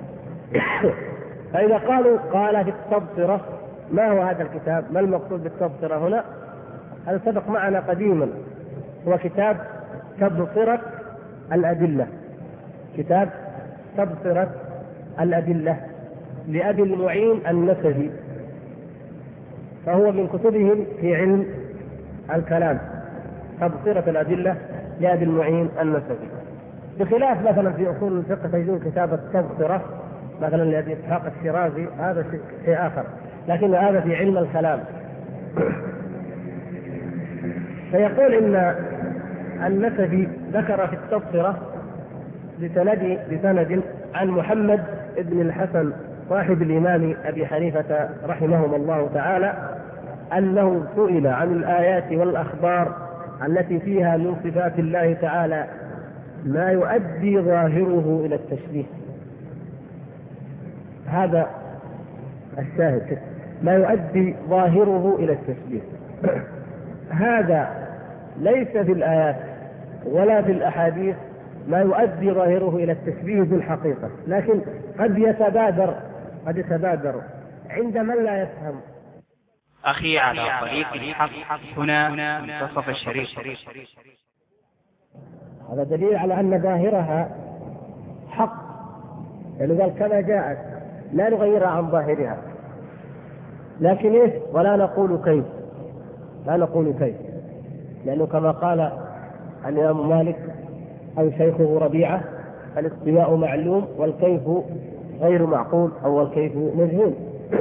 Speaker 1: فإذا قال في التبصرة، ما هو هذا الكتاب؟ ما المقصود بالتبصرة هنا؟ هذا سبق معنا قديما، هو كتاب تبصرة الأدلة، كتاب تبصرة الأدلة لأبي المعين النسفي، فهو من كتبهم في علم الكلام، تبصرة الأدلة لأبي المعين النسفي. بخلاف مثلا في أصول الفقه تجدون كتاب التبصرة مثلا لأبي إسحاق الشيرازي، هذا شيء آخر، لكن هذا في علم الكلام. فيقول إن النسفي ذكر في التبصرة بسند عن محمد بن الحسن صاحب الإمام أبي حنيفة رحمهم الله تعالى أنه سئل عن الآيات والأخبار التي فيها من صفات الله تعالى ما يؤدي ظاهره إلى التشبيه. هذا الشاهد، ما يؤدي ظاهره إلى التشبيه. هذا ليس في الآيات ولا في الأحاديث ما يؤدي ظاهره إلى التشبيه بالحقيقة، لكن قد يتبادر عند من لا يفهم.
Speaker 2: أخي على طريق الحق هنا منتصف الشريف.
Speaker 1: هذا دليل على أن ظاهرها حق، يعني قال كما جاءت لا نغيرها عن ظاهرها، لكن إيه؟ ولا نقول كيف، لأنه كما قال الإمام مالك أو شيخه ربيعة: الاستواء معلوم والكيف غير معقول، أو الكيف مجهول.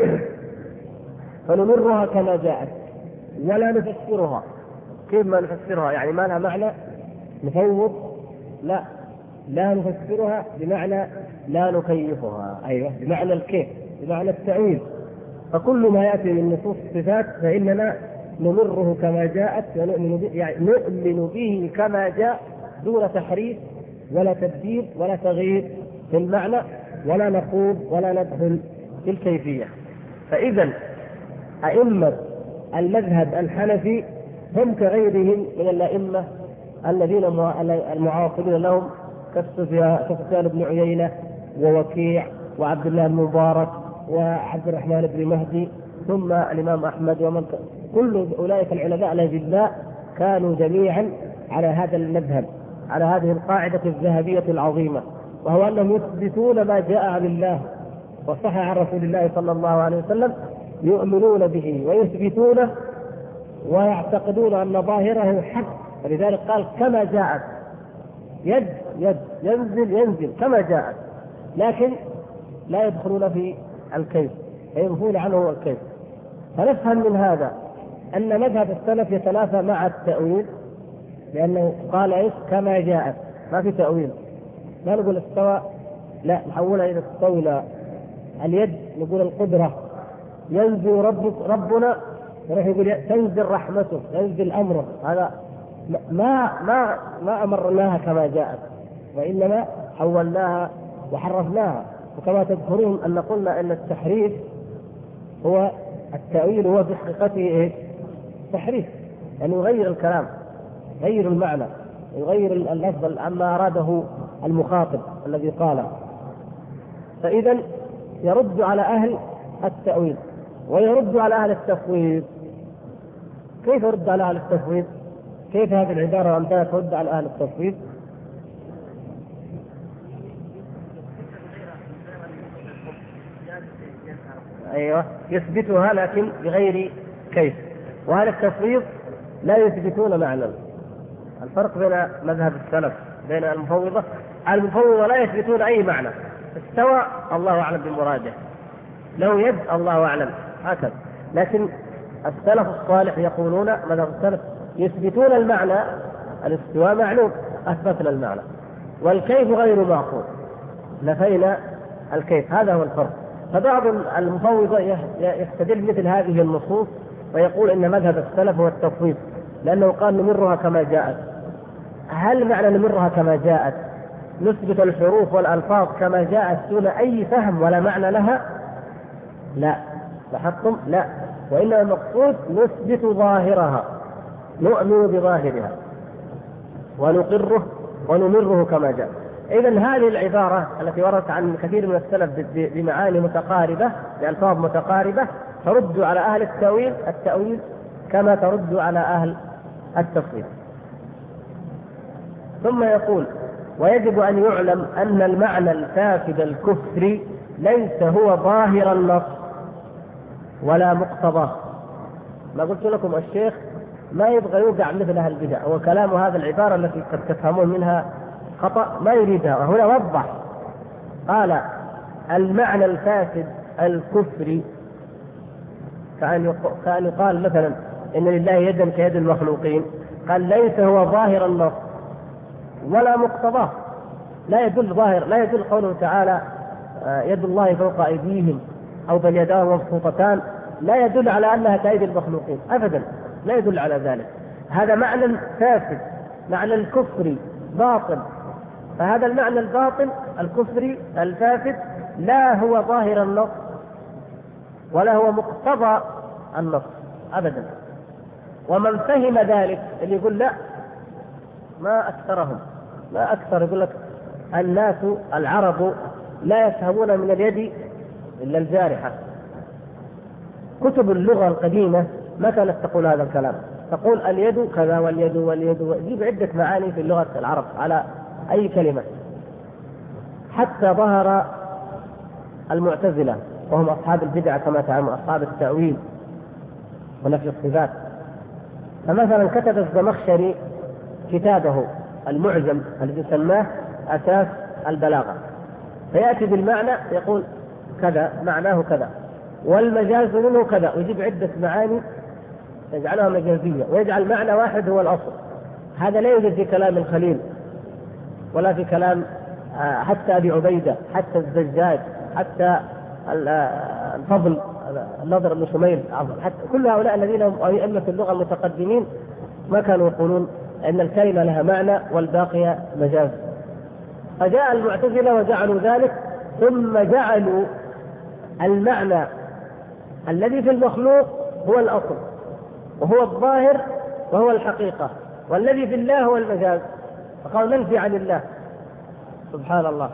Speaker 1: فنمرها كما جاءت ولا نفسرها. كيف ما نفسرها؟ يعني ما لها معنى نفوض؟ لا نفسرها بمعنى لا نكيفها، أيوة، بمعنى الكيف، بمعنى التأويل. فكل ما يأتي من نصوص الصفات فإننا نمره كما جاءت نؤمن به كما جاء، دون تحريف ولا تبديل ولا تغيير في المعنى، ولا نقول ولا ندخل في الكيفية. فإذا أئمة المذهب الحنفي هم كغيرهم من الأئمة الذين المعاصرين لهم كسفيان بن عيينة ووكيع وعبد الله المبارك وعبد الرحمن بن مهدي ثم الإمام أحمد ومن كل أولئك العلماء الأجلاء كانوا جميعا على هذا المذهب، على هذه القاعدة الذهبية العظيمة، وهو أنهم يثبتون ما جاء عن الله وصح عن رسول الله صلى الله عليه وسلم، يؤمنون به ويثبتونه ويعتقدون أن ظاهره حق. ولذلك قال كما جاءت، يد ينزل كما جاءت، لكن لا يدخلون في الكيف، ينفون عنه الكيف. فنفهم من هذا أن مذهب السلف يتنافى مع التأويل، لأنه قال إيش؟ كما جاءت، ما في تأويل. لا نقول استوى، لا نحولها إلى استولى. اليد نقول القدرة، ينزل ربنا، يروح يقول تنزل رحمته، ينزل أمره. هذا ما أمرناها كما جاءت، وإنما حولناها وحرفناها. وكما تذكرون أن قلنا أن التحريف هو التأويل، هو في حقيقته إيه؟ تحريف، يعني يغير الكلام، يغير المعنى، يغير اللفظ عما أراده المخاطب الذي قاله. فإذا يرد على أهل التأويل ويرد على أهل التفويض. كيف يرد على أهل التفويض؟ كيف هذه العبارة وأمثالها ترد على أهل التفويض؟ أيوة، يثبتها لكن بغير كيف. وأهل التفويض لا يثبتون معنى. الفرق بين مذهب السلف بين المفوضة، المفوضة لا يثبتون أي معنى. استوى الله أعلم بمراده، له يد الله أعلم، هكذا. لكن السلف الصالح يقولون، مذهب السلف يثبتون المعنى، الاستواء معلوم أثبتنا المعنى، والكيف غير معقول نفينا الكيف. هذا هو الفرق. فبعض المفوضة يستدل مثل هذه النصوص ويقول إن مذهب السلف هو التفويض، لأنه قال نمرها كما جاءت. هل معنى نمرها كما جاءت نثبت الحروف والألفاظ كما جاءت دون أي فهم ولا معنى لها؟ لا، لاحظتم؟ لا، وإنما المقصود نثبت ظاهرها، نؤمن بظاهرها ونقره ونمره كما جاء. إذن هذه العبارة التي وردت عن كثير من السلف بمعاني متقاربة، بألفاظ متقاربة، ترد على أهل التأويل كما ترد على أهل التفويض. ثم يقول: ويجب أن يعلم أن المعنى الفاسد الكفري ليس هو ظاهر النص ولا مقتضاه. ما قلت لكم الشيخ ما يبغى يوقع مثل أهل البدع، هو كلام هذا العبارة التي قد تفهمون منها خطأ ما يريدها، وهنا وضح قال: المعنى الفاسد الكفري، كأن يقال مثلا إن لله يدا كيد المخلوقين، قال ليس هو ظاهر النص ولا مقتضاه. لا يدل قوله تعالى يد الله فوق أيديهم أو بل يداه مبسوطتان، لا يدل على أنها كأيدي المخلوقين أبدا، لا يدل على ذلك. هذا معنى فاسد، معنى الكفري باطل. فهذا المعنى الباطل الكفري الفاسد لا هو ظاهر النص ولا هو مقتضى النص أبدا. ومن فهم ذلك اللي يقول لا، ما أكثرهم، ما أكثر، يقول لك الناس العرب لا يفهمون من اليد إلا الجارحة. كتب اللغة القديمة ما كانت تقول هذا الكلام، تقول اليد كذا واليد واليد، ويجيب عدة معاني في لغة العرب على أي كلمة. حتى ظهر المعتزلة وهم أصحاب البدع كما تعلمون، أصحاب التأويل ونفي الصفات. فمثلا كتب الزمخشري كتابه المعجم الذي سماه أساس البلاغة، فيأتي بالمعنى يقول كذا معناه كذا، والمجاز منه كذا، ويجيب عدة معاني يجعلها مجازية ويجعل معنى واحد هو الأصل. هذا لا يوجد في كلام الخليل ولا في كلام حتى أبي عبيدة، حتى الزجاج، حتى الفضل النضر بن شميل، حتى كل هؤلاء الذين هم أئمة اللغة المتقدمين ما كانوا يقولون أن الكلمة لها معنى والباقي مجاز. فجاء المعتزلة وجعلوا ذلك، ثم جعلوا المعنى الذي في المخلوق هو الأصل وهو الظاهر وهو الحقيقة، والذي في الله هو المجاز. فقال ننفي عن الله. سبحان الله.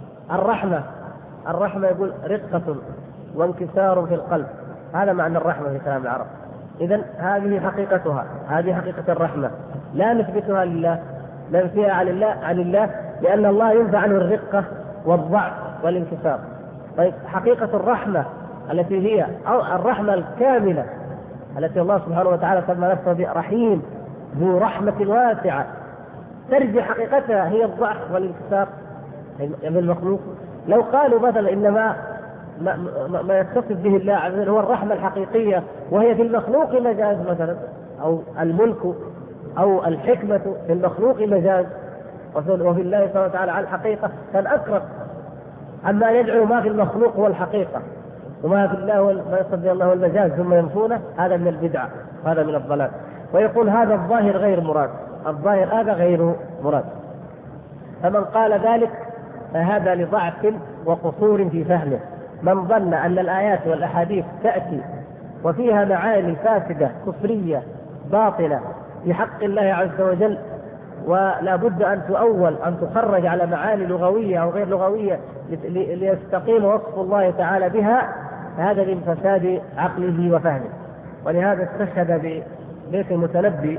Speaker 1: الرحمة يقول رقة وانكسار في القلب، هذا معنى الرحمة في كلام العرب. إذن هذه حقيقتها، هذه حقيقة الرحمة، لا نثبتها لله، ننفيها عن الله لأن الله ينفع عنه الرقة والضعف والانكسار. طيب حقيقة الرحمة التي هي الرحمة الكاملة التي الله سبحانه وتعالى سمى نفسه برحيم ذو رحمة واسعة، ترجع حقيقتها هي الضعف والانكسار بالمخلوق. لو قالوا مثلا إنما ما يتصف به الله عز وجل هو الرحمة الحقيقية وهي في المخلوق مجاز مثلا، أو الملك أو الحكمة في المخلوق مجاز وفي الله سبحانه وتعالى على الحقيقة، كان أقرب. أما يدعو ما في المخلوق هو الحقيقة وما في الله ما يصدق الله هو المجاز ثم ينفونه، هذا من البدعة وهذا من الضلال. ويقول هذا الظاهر غير مراد، الظاهر هذا غير مراد. فمن قال ذلك فهذا لضعف وقصور في فهمه. من ظن أن الآيات والأحاديث تأتي وفيها معاني فاسدة كفرية باطلة في حق الله عز وجل، ولا بد أن تؤول أن تخرج على معاني لغوية أو غير لغوية ليستقيم وصف الله تعالى بها، هذا من فساد عقله وفهمه. ولهذا استشهد ببيت المتنبي: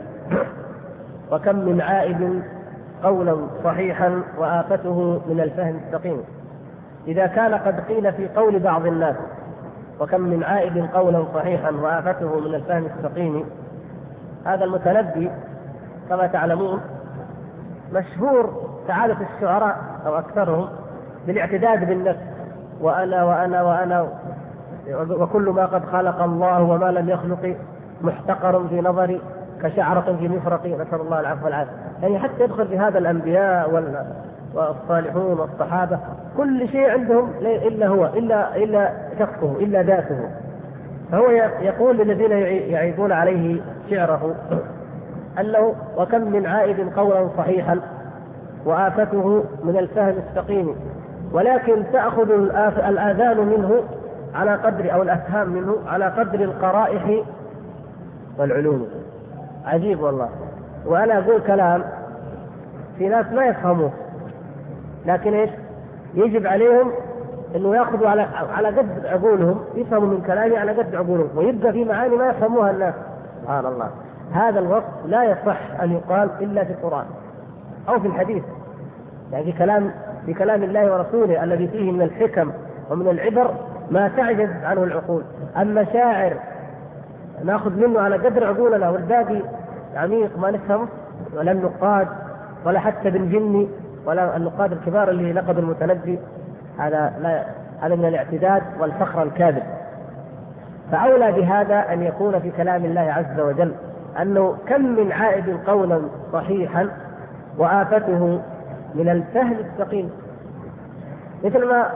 Speaker 1: وكم من عائد قولا صحيحا وآفته من الفهم السقيم. إذا كان قد قيل في قول بعض الناس وكم من عائد قولا صحيحا وآفته من الفهم السقيم، هذا المتنبي كما تعلمون مشهور كعادة الشعراء أو أكثرهم بالاعتداد بالنفس، وأنا وأنا وأنا وكل ما قد خلق الله وما لم يخلق محتقر في نظري كشعرة في مفرقي، نسأل الله العفو والعافية. يعني حتى يدخل في هذا الأنبياء والصالحون والصحابة كل شيء عندهم إلا هو إلا شخصه إلا ذاته. فهو يقول للذين يعيبون عليه شعره أنه وكم من عائد قولا صحيحا وآفته من الفهم السقيم، ولكن تأخذ الآذان منه على قدر أو الأفهام منه على قدر القرائح والعلوم. عجيب والله. وأنا أقول كلام في ناس ما يفهموه، لكن إيش يجب عليهم إنه يأخذوا على قد عقولهم، يفهموا من كلامي على قد عقولهم، ويبقى في معاني ما يفهموها الناس. سبحان الله. هذا الوصف لا يصح أن يقال إلا في القرآن أو في الحديث، يعني في كلام الله ورسوله الذي فيه من الحكم ومن العبر ما تعجز عنه العقول. أما شاعر نأخذ منه على قدر عقولنا والباقي عميق ما نفهمه، ولا النقاد ولا حتى بالجني ولا النقاد الكبار اللي نقدوا المتنبي، هذا من الاعتداد والفخر الكاذب. فأولى بهذا أن يكون في كلام الله عز وجل أنه كم من عائد قولا صحيحا وآفته من الفهم السقيم، مثل ما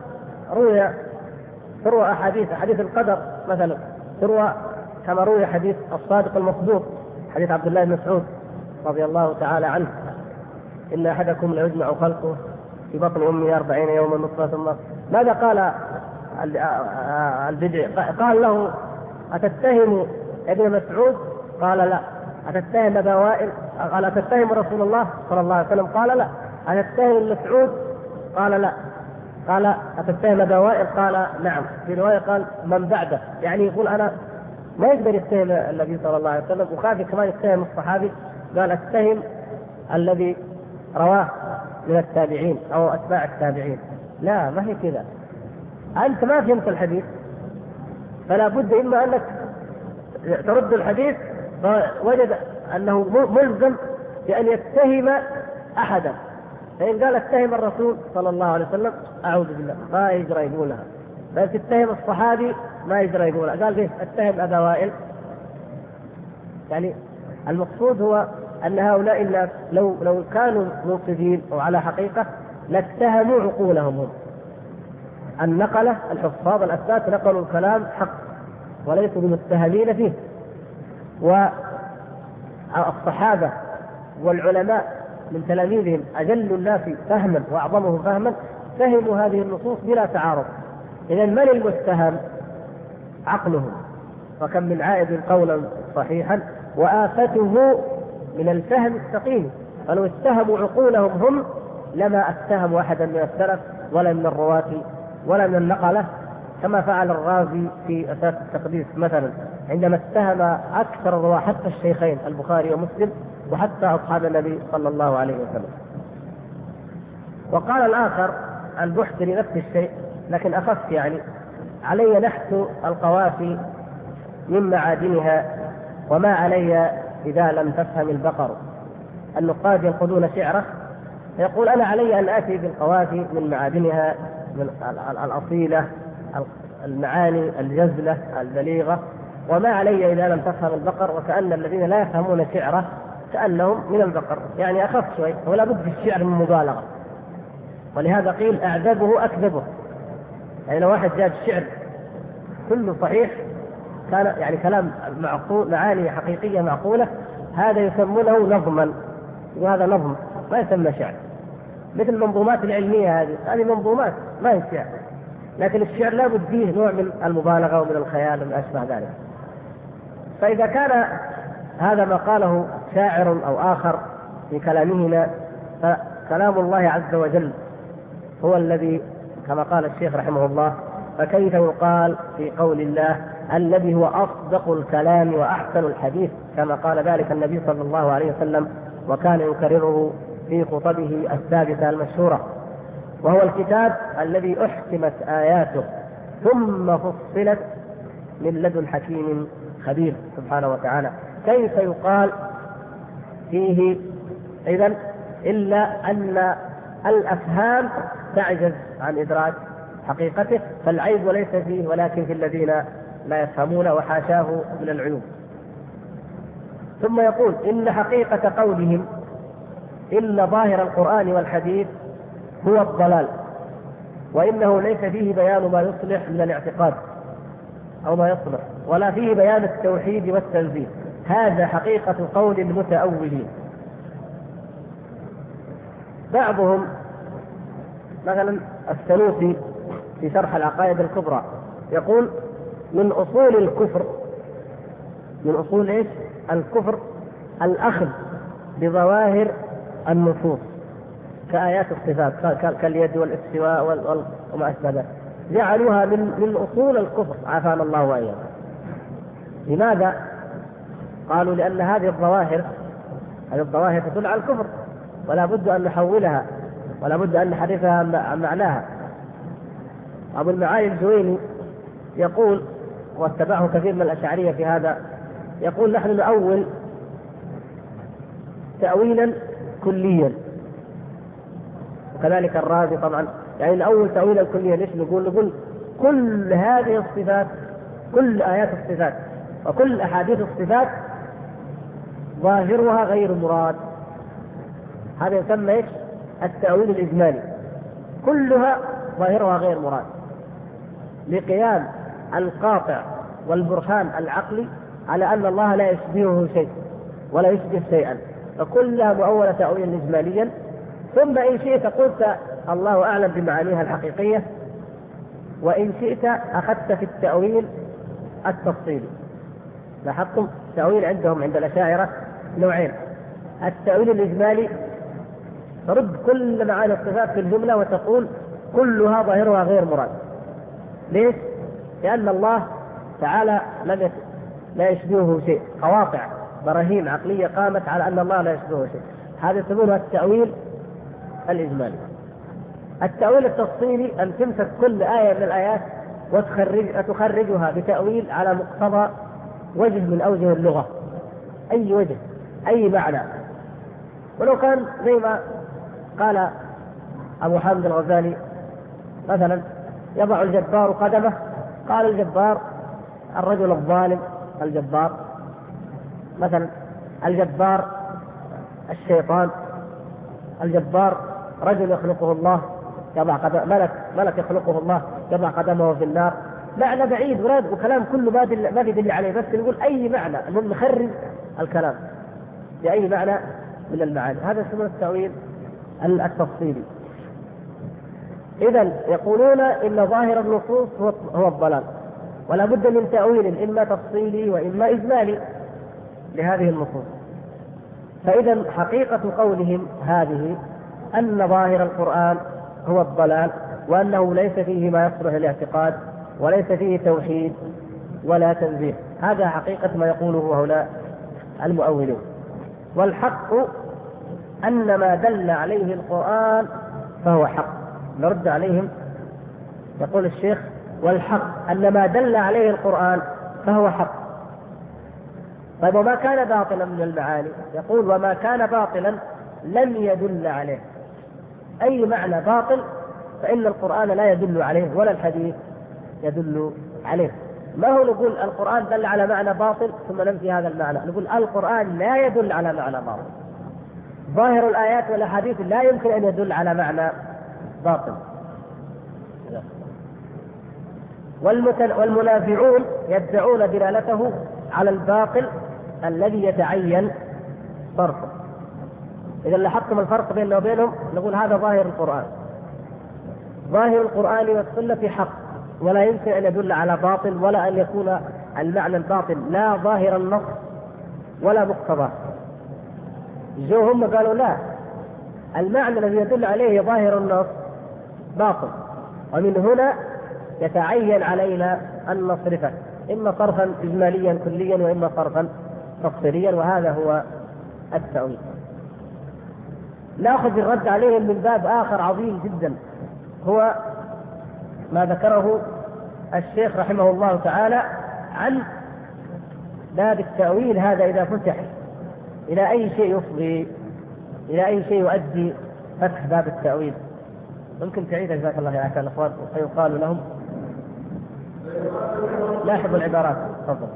Speaker 1: تروى أحاديث القدر مثلا، تروى كما روي حديث الصادق المصدوق، حديث عبد الله بن مسعود رضي الله تعالى عنه: إن أحدكم ليجمع خلقه في بطن أمه 40 يوما نطفة ثم. ماذا قال البدعي؟ قال له: أتتهم ابن مسعود؟ قال لا. أتتهم أبا وائل؟ قال أتتهم رسول الله صلى الله عليه وسلم؟ قال لا. أتتهم مسعود؟ قال لا. قال أتتهم أبا وائل؟ قال نعم. في رواية قال من بعده، يعني يقول أنا ما يقدر يتهم النبي صلى الله عليه وسلم، وخاف كمان يتهم الصحابي، قال أتهم الذي رواه من التابعين أو أتباع التابعين. لا، ما هي كذا. أنت ما فهمت الحديث، فلا بد إما أنك ترد الحديث، فوجد أنه ملزم بأن يتهم أحدا. فإن قال اتهم الرسول صلى الله عليه وسلم أعوذ بالله ما يجرى يقولها، بل تتهم الصحابي ما يجرى يقولها. قال فيه اتهم أبا وائل. يعني المقصود هو أن هؤلاء الناس لو كانوا منصفين أو على حقيقة لاتهموا عقولهم هم. النقلة الحفاظ الأثبات نقلوا الكلام حق وليسوا بمتهمين فيه. والصحابة والعلماء من تلاميذهم أجل الناس فهما وأعظمهم فهما فهموا هذه النصوص بلا تعارض. إذن من المتهم؟ عقلهم. وكم من عائد قولا صحيحا وآفته من الفهم السقيم، فلو اتهموا عقولهم هم لما اتهموا أحدا من السلف ولا من الرواة ولا من النقلة، كما فعل الرازي في أساس التقديس مثلا عندما اتهم أكثر الرواة حتى الشيخين البخاري ومسلم وحتى أصحاب النبي صلى الله عليه وسلم. وقال الآخر البحتري نفس الشيء لكن أخف، يعني علي نحت القوافي من معادنها وما علي إذا لم تفهم البقر. النقاد ينقدون شعره يقول أنا علي أن آتي بالقوافي من معادنها من الأصيلة المعاني الجزلة البليغة، وما علي إذا لم تفهم البقر، وكأن الذين لا يفهمون شعره كأنهم من البقر، يعني أخف شوي، ولا بد في الشعر من مبالغة. ولهذا قيل أعذبه أكذبه، يعني لو واحد جاب الشعر كله صحيح كان يعني كلام معقول معاني حقيقية معقولة، هذا يسمونه نظما، وهذا نظم ما يسمى شعر. مثل المنظومات العلمية هذه منظومات ما هي شعر، لكن الشعر لا بد فيه نوع من المبالغة ومن الخيال وما أشبه ذلك. فإذا كان هذا ما قاله شاعر أو آخر في كلامنا، فكلام الله عز وجل هو الذي كما قال الشيخ رحمه الله: فكيف يقال في قول الله الذي هو أصدق الكلام وأحسن الحديث، كما قال ذلك النبي صلى الله عليه وسلم وكان يكرره في خطبه الثابتة المشهورة، وهو الكتاب الذي أحكمت آياته ثم فصلت من لدن حكيم خبير سبحانه وتعالى. كيف يقال فيه إذن إلا أن الأفهام تعجز عن إدراك حقيقته، فالعيب ليس فيه ولكن في الذين لا يفهمون، وحاشاه من العيوب. ثم يقول إن حقيقة قولهم إن ظاهر القرآن والحديث هو الضلال، وإنه ليس فيه بيان ما يصلح من الاعتقاد أو ما يصلح، ولا فيه بيان التوحيد والتنزيه، هذا حقيقة قول المتأولين. بعضهم مثلا السنوسي في شرح العقائد الكبرى يقول من أصول الكفر، من أصول إيش؟ الكفر الأخذ بظواهر النصوص كآيات الصفات كاليد والاستواء وما أشبه ذلك، جعلوها من أصول الكفر عافانا الله وإياكم. لماذا؟ قالوا لأن هذه الظواهر تدل على الكفر، ولا بد أن نحولها ولا بد أن نحرفها عن معناها. أبو المعالي الجويني يقول، واتبعه كثير من الأشعرية في هذا، يقول نحن نؤول تأويلا كليا، وكذلك الرازي طبعا، يعني نؤول تأويلا كليا. ليش نقول كل هذه الصفات، كل آيات الصفات وكل أحاديث الصفات ظاهرها غير مراد، هذا يسمى ايش؟ التأويل الإجمالي، كلها ظاهرها غير مراد، لقيام القاطع والبرهان العقلي على أن الله لا يشبهه شيء ولا يشبه شيئا، فكلها مؤولة تأويلا إجماليا. ثم إن شئت قلت الله أعلم بمعانيها الحقيقية، وإن شئت أخذت في التأويل التفصيلي. لاحظتم التأويل عندهم عند الأشاعرة نوعين: التأويل الإجمالي ترد كل معاني الصفات في الجملة وتقول كلها ظاهرها غير مراد. ليش؟ لأن الله تعالى لا يشبهه شيء، قواطع براهين عقلية قامت على أن الله لا يشبهه شيء، هذا يسمونه التأويل الإجمالي. التأويل التفصيلي أن تمسك كل آية من الآيات وتخرجها بتأويل على مقتضى وجه من أوجه اللغة، أي وجه أي معنى. ولو كان زي ما قال أبو حامد الغزالي مثلا يضع الجبار قدمه، قال الجبار الرجل الظالم، الجبار مثلا، الجبار الشيطان، الجبار رجل يخلقه الله يضع ملك يخلقه الله يضع قدمه في النار، معنى بعيد وراد وكلام كله ما يدل عليه، بس نقول أي معنى نخرج الكلام بأي معنى من المعاني، هذا اسمه التأويل التفصيلي. إذن يقولون إن ظاهر النصوص هو الضلال، ولا بد من تأويل إما تفصيلي وإما إجمالي. لهذه النصوص. فإذا حقيقة قولهم هذه أن ظاهر القرآن هو الضلال، وأنه ليس فيه ما يصلح للاعتقاد، وليس فيه توحيد ولا تنزيه. هذا حقيقة ما يقوله هؤلاء المؤولون. والحق أن ما دل عليه القرآن فهو حق. نرد عليهم، يقول الشيخ: والحق أن ما دل عليه القرآن فهو حق. طيب وما كان باطلا من المعاني؟ يقول: وما كان باطلا لم يدل عليه. أي معنى باطل فإن القرآن لا يدل عليه ولا الحديث يدل عليه. ما هو نقول القرآن دل على معنى باطل ثم ننفي هذا المعنى؟ نقول القرآن لا يدل على معنى باطل. ظاهر الآيات والأحاديث لا يمكن أن يدل على معنى باطل. والمنافعون يدعون دلالته على الباطل الذي يتعين صرفه. إذا لاحظتم الفرق بيننا وبينهم، نقول هذا ظاهر القرآن. ظاهر القرآن والسنة حق، ولا يمكن أن يدل على باطل، ولا أن يكون المعنى الباطل لا ظاهر النص ولا مقتضاه. جو هم قالوا لا، المعنى الذي يدل عليه ظاهر النص باطل، ومن هنا يتعين علينا أن نصرفه، إما صرفا إجماليا كليا وإما صرفا تفصيليا، وهذا هو التأويل. نأخذ الرد عليهم من باب آخر عظيم جدا، هو ما ذكره الشيخ رحمه الله تعالى عن باب التأويل. هذا إذا فتح إلى أي شيء يفضي، إلى أي شيء يؤدي فتح باب التأويل؟ ممكن تعيد جزاك الله خير الأخوان ويقال لهم. لاحظوا العبارات، تفضل.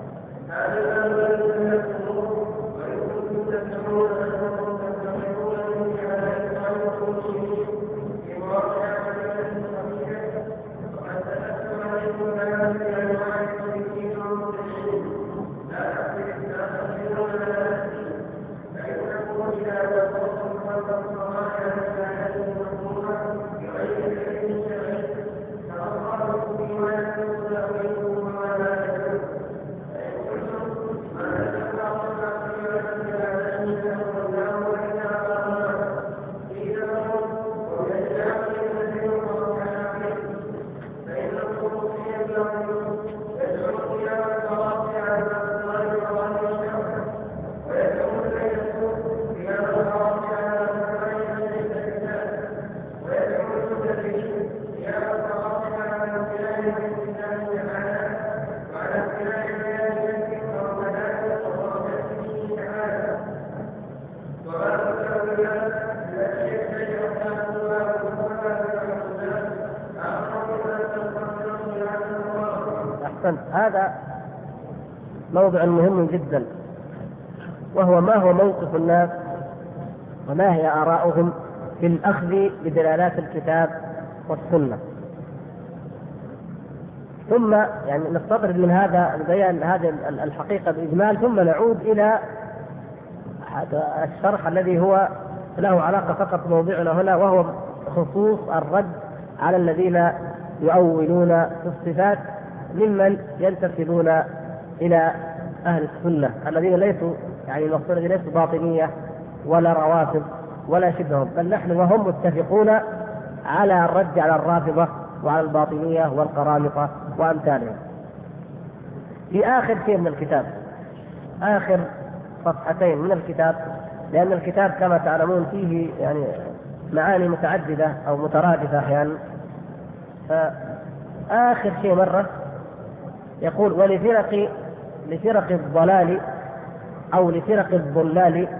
Speaker 1: هذا موضوع مهم جدا، وهو ما هو موقف الناس وما هي آراؤهم في الأخذ بدلالات الكتاب والسنة. ثم يعني نستطرد من هذا بيان هذه الحقيقة بإجمال، ثم نعود إلى الشرح الذي هو له علاقة فقط موضوعنا هنا، وهو خصوص الرد على الذين يؤولون في الصفات ممن ينتسبون إلى أهل السنة الذين ليسوا يعني المقصود الذين ليسوا باطنية ولا روافض ولا شبههم، بل نحن وهم متفقون على الرد على الرافضة وعلى الباطنية والقرامطة وأمثالهم. في آخر شيء من الكتاب، آخر صفحتين من الكتاب، لأن الكتاب كما تعلمون فيه يعني معاني متعددة أو مترادفة أحيانا. فآخر شيء مرة يقول: لفرق الضلال أو لفرق الضلال،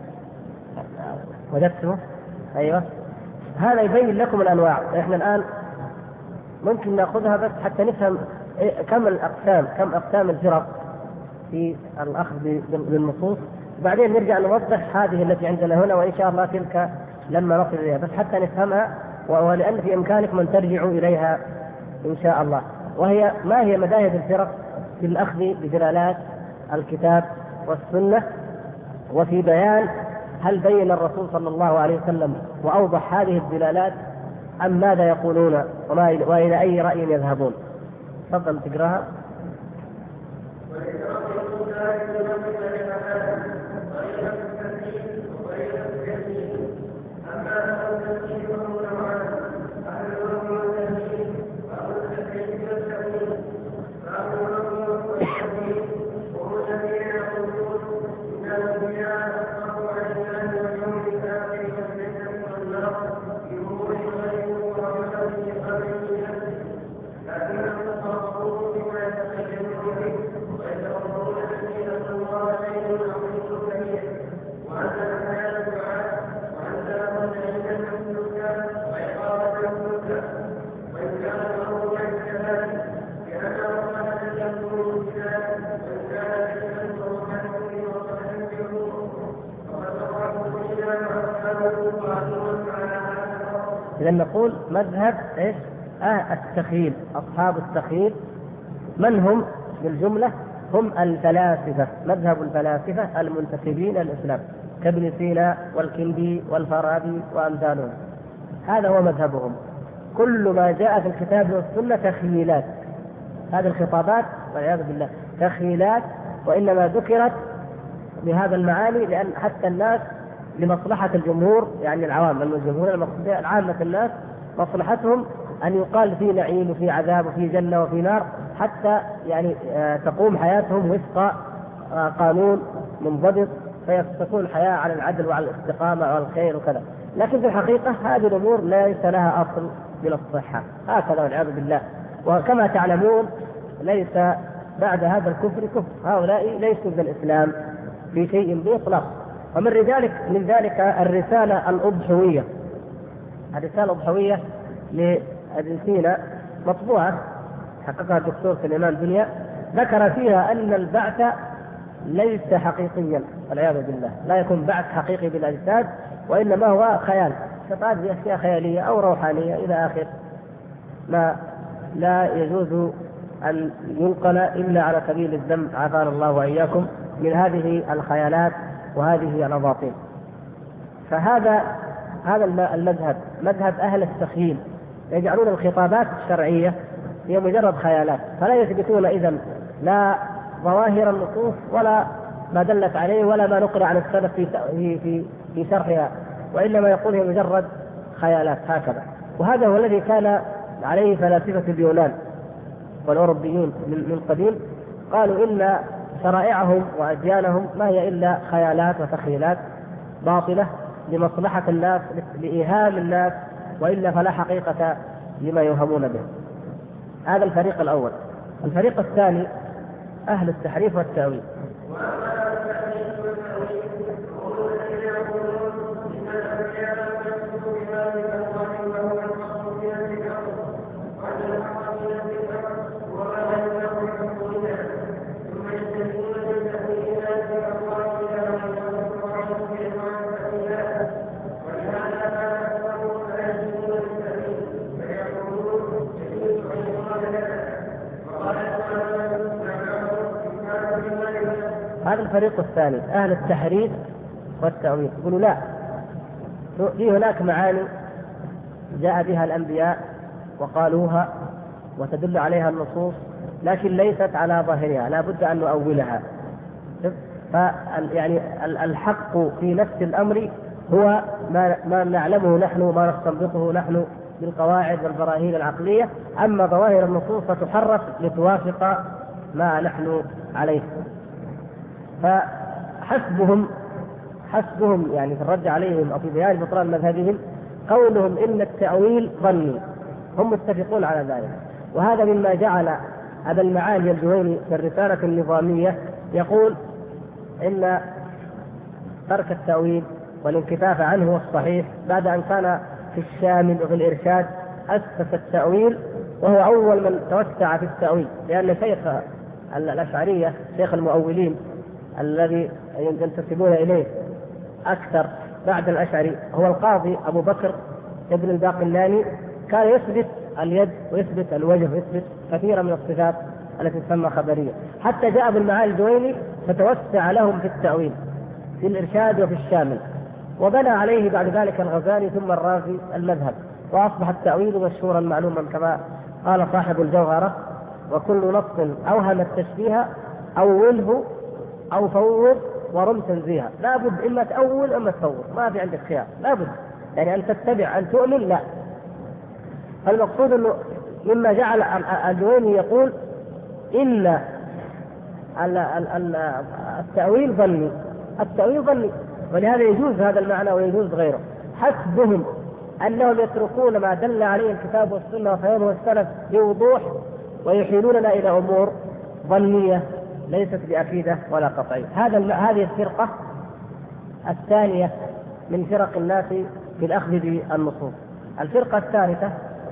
Speaker 1: وجدته؟ أيوة، هذا يبين لكم الأنواع. إحنا الآن ممكن نأخذها بس حتى نفهم كم الأقسام، كم أقسام الفرق في الأخذ بالنصوص، وبعدين نرجع نوضح هذه التي عندنا هنا، وإن شاء الله تلك لما نصل إليها، بس حتى نفهمها، ولأن في إمكانكم أن ترجعوا إليها إن شاء الله. وهي ما هي مذاهب الفرق في الأخذ بدلالات الكتاب والسنة، وفي بيان هل بين الرسول صلى الله عليه وسلم وأوضح هذه الدلالات أم ماذا يقولون وإلى أي رأي يذهبون. تفضل تقراها. إذا نقول مذهب إيش؟ التخيل. أصحاب التخيل من هم بالجملة؟ هم الفلاسفة، مذهب الفلاسفة المنتسبين للإسلام كابن سينا والكندي والفارابي وأمثالهم. هذا هو مذهبهم. كل ما جاء في الكتاب والسنة تخيلات، هذه الخطابات والعياذ بالله تخيلات، وإنما ذكرت بهذا المعاني لأن حتى الناس لمصلحة الجمهور، يعني العوام، الجمهور العامة الناس مصلحتهم أن يقال في نعيم وفي عذاب وفي جنة وفي نار، حتى يعني تقوم حياتهم وفق قانون منضبط، فيستكون الحياة على العدل وعلى الاستقامة والخير وكذا. لكن في الحقيقة هذه الأمور ليس لها أصل من الصحة، هكذا والعياذ بالله. وكما تعلمون ليس بعد هذا الكفر كفر، هؤلاء ليسوا من الإسلام في شيء بإطلاق. ومن ذلك الرسالة الأضحوية، الرسالة الأضحوية لابن سينا مطبوعة حققها الدكتور سليمان دنيا، ذكر فيها أن البعث ليس حقيقيا والعياذ بالله، لا يكون بعث حقيقي بالأجساد، وإنما هو خيال، تقاد بأشياء خيالية أو روحانية إلى آخر ما لا يجوز أن ينقل إلا على سبيل الذم، عافانا الله وإياكم من هذه الخيالات وهذه الأباطيل. فهذا المذهب مذهب أهل التخييل، يجعلون الخطابات الشرعية هي مجرد خيالات، فلا يثبتون إذن لا ظواهر النصوص ولا ما دلت عليه ولا ما نقل عن السلف في شرحها، وإنما يقول هي مجرد خيالات هكذا. وهذا هو الذي كان عليه فلاسفة اليونان والأوروبيون من قديم، قالوا إن شرائعهم وأديانهم ما هي إلا خيالات وتخيلات باطلة لمصلحة الناس، لإيهام الناس، وإلا فلا حقيقة لما يوهمون به. هذا الفريق الأول. الفريق الثاني أهل التحريف والتأويل. هذا الفريق الثاني أهل التحريف والتأويل، يقولوا لا، في هناك معاني جاء بها الأنبياء وقالوها وتدل عليها النصوص، لكن ليست على ظاهرها، لا بد أن نؤولها. يعني الحق في نفس الأمر هو ما نعلمه نحن وما نستنبطه نحن بالقواعد والبراهين العقلية، أما ظواهر النصوص فتحرف لتوافق ما نحن عليه. فحسبهم يعني في الرد عليهم أو في بيان بطلان مذهبهم قولهم إن التأويل ظني، هم متفقون على ذلك. وهذا مما جعل أبا المعالي الجويني في الرسالة النظامية يقول إن ترك التأويل والانكفاف عنه هو الصحيح، بعد أن كان في الشامل وفي الإرشاد أسس التأويل، وهو أول من توسع في التأويل، لأن شيخ الأشعرية شيخ المؤولين الذي ينتسبون إليه أكثر بعد الأشعري هو القاضي أبو بكر ابن الباقلاني، كان يثبت اليد ويثبت الوجه ويثبت كثيرا من الصفات التي تسمى خبرية، حتى جاء ابن المعالي الجويني فتوسع لهم في التأويل في الإرشاد وفي الشامل، وبنى عليه بعد ذلك الغزالي ثم الرازي المذهب، وأصبح التأويل مشهورا معلوما كما قال صاحب الجوهرة: وكل نص أوهم التشبيه أوله أو فوض ورم تنزيها. لابد إما تأول إما تفوض، ما في عندك خيار، لابد، يعني أن تتبع أن تؤمن لا. فالمقصود أنه مما جعل الجويني يقول إن التأويل ظني، التأويل ظني، ولهذا يجوز هذا المعنى ويجوز غيره. حسبهم أنهم يتركون ما دل عليه الكتاب والسنة وفهمه والسلف بوضوح ويحيلوننا إلى أمور ظنية ليست بأكيدة ولا قطعية. هذه الفرقة الثانية من فرق الناس في الأخذ بالنصوص. الفرقة الثالثة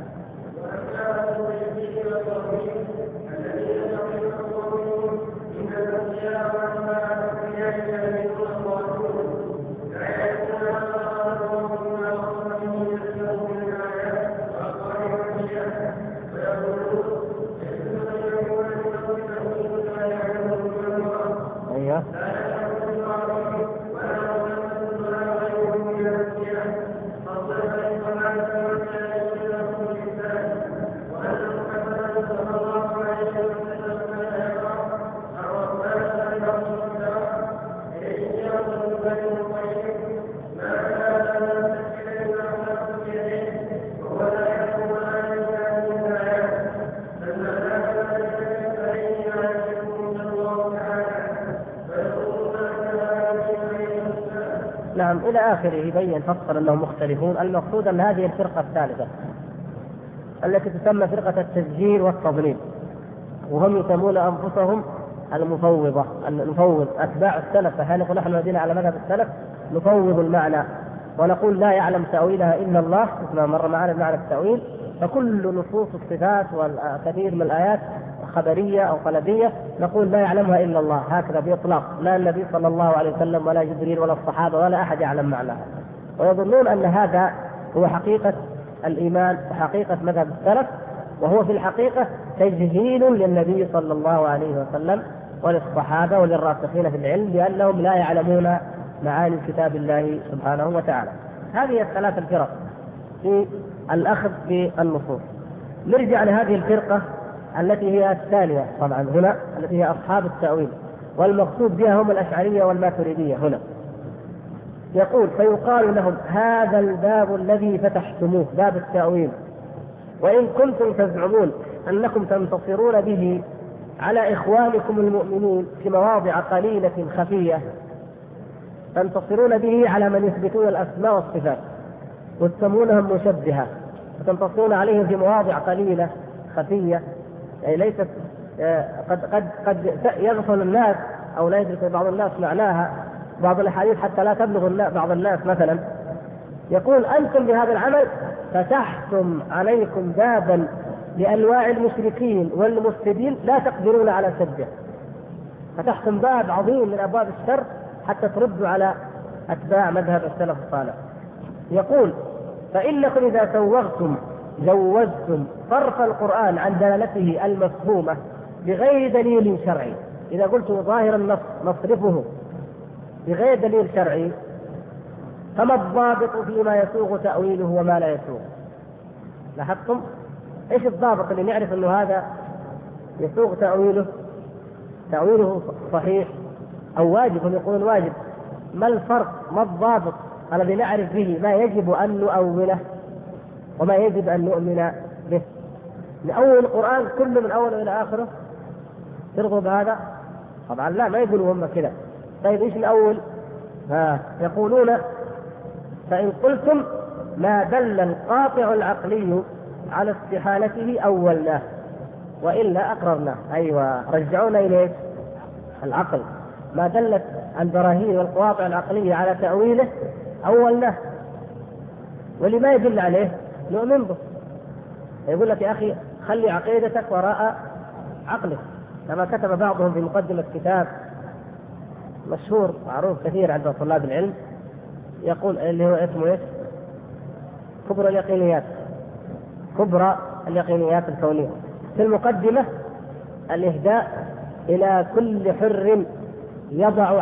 Speaker 1: نعم إلى آخره يبين فصل أنهم مختلفون. المقصود أن هذه الفرقة الثالثة التي تسمى فرقة التسجيل والتضليل، وهم يسمون أنفسهم المفوضة، المفوض أتباع السلف. فهل نقول نحن الذين على مذهب السلف نفوض المعنى ونقول لا يعلم تأويلها إلا الله، مثل مر معنا معنى التأويل. فكل نصوص الصفات والكثير من الآيات خبرية أو طلبية نقول لا يعلمها إلا الله، هكذا بإطلاق، لا النبي صلى الله عليه وسلم ولا جبريل ولا الصحابة ولا أحد يعلم معناها. ويظنون أن هذا هو حقيقة الإيمان وحقيقة مذهب السلف، وهو في الحقيقة تجهيل للنبي صلى الله عليه وسلم وللصحابة وللراسخين في العلم لأنهم لا يعلمون معاني كتاب الله سبحانه وتعالى. هذه الثلاث الفرق في الأخذ بالنصوص. نرجع لهذه الفرقة التي هي الثانية طبعا هنا، التي هي أصحاب التأويل، والمقصود بها هم الأشعرية والماتريدية. هنا يقول فيقال لهم هذا الباب الذي فتحتموه، باب التأويل، وإن كنتم تزعمون أنكم تنتصرون به على إخوانكم المؤمنين في مواضع قليلة خفية، تنتصرون به على من يثبتون الأسماء والصفات وتسمونهم مشبهة، وتنتصرون عليهم في مواضع قليلة خفية، يعني ليست قد يغفل الناس أو لا يدرك بعض الناس معناها، بعض الأحاديث حتى لا تبلغ بعض الناس مثلا. يقول أنتم بهذا العمل فتحتم عليكم بابا لأنواع المشركين والمفسدين لا تقدرون على سده، فتحتم باب عظيم من أبواب الشر حتى تردوا على أتباع مذهب السلف الصالح. يقول فإنكم إذا جوزتم صرف القرآن عن دلالته المفهومة بغير دليل شرعي، إذا قلت ظاهر النص نصرفه بغير دليل شرعي، فما الضابط فيما يسوغ تأويله وما لا يسوغ؟ لاحظتم ايش الضابط اللي نعرف انه هذا يسوغ تأويله صحيح او واجب؟ هم يقولون واجب. ما الفرق، ما الضابط الذي نعرف به ما يجب ان نؤوله وما يجب ان نؤمن به؟ نأول القرآن كله من اوله الى اخره ترغب بهذا؟ طبعا لا، ما يقولوا هم كذا. طيب ايش نأول؟ يقولون فإن قلتم ما دل القاطع العقلي على استحالته أولناه وإلا أقررناه. أيوة، رجعونا إليه العقل، ما دلت البراهين والقواطع العقلية على تأويله أولناه، ولما يدل عليه نؤمن به. يقول لك يا أخي خلي عقيدتك وراء عقلك، كما كتب بعضهم في مقدمة كتاب مشهور معروف كثير عند طلاب العلم، يقول اللي هو اسمه ايش؟ كبرى اليقينيات الكونية. في المقدمة الإهداء إلى كل حر يضع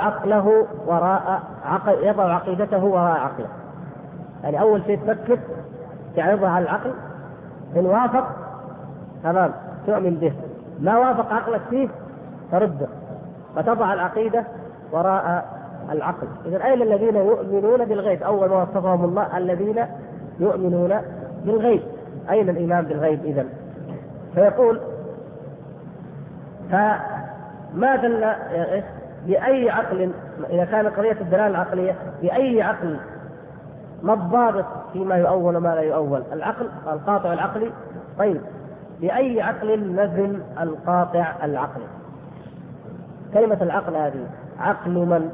Speaker 1: عقيدته وراء عقله. يعني أول شيء تفكر تعرضها على العقل، إن وافق تمام تؤمن به، ما وافق عقلك فيه ترده، فتضع العقيدة وراء العقل. إذا أين الذين يؤمنون بالغيب؟ أول ما وصفهم الله الذين يؤمنون بالغيب. أين الإيمان بالغيب إذن؟ فيقول فما دل بأي عقل إذا كان قضية الدلالة العقلية بأي عقل ما الضابط فيما يؤول وما لا يؤول؟ العقل القاطع العقلي. طيب بأي عقل نزل القاطع العقلي؟ كلمة العقل هذه عقل من؟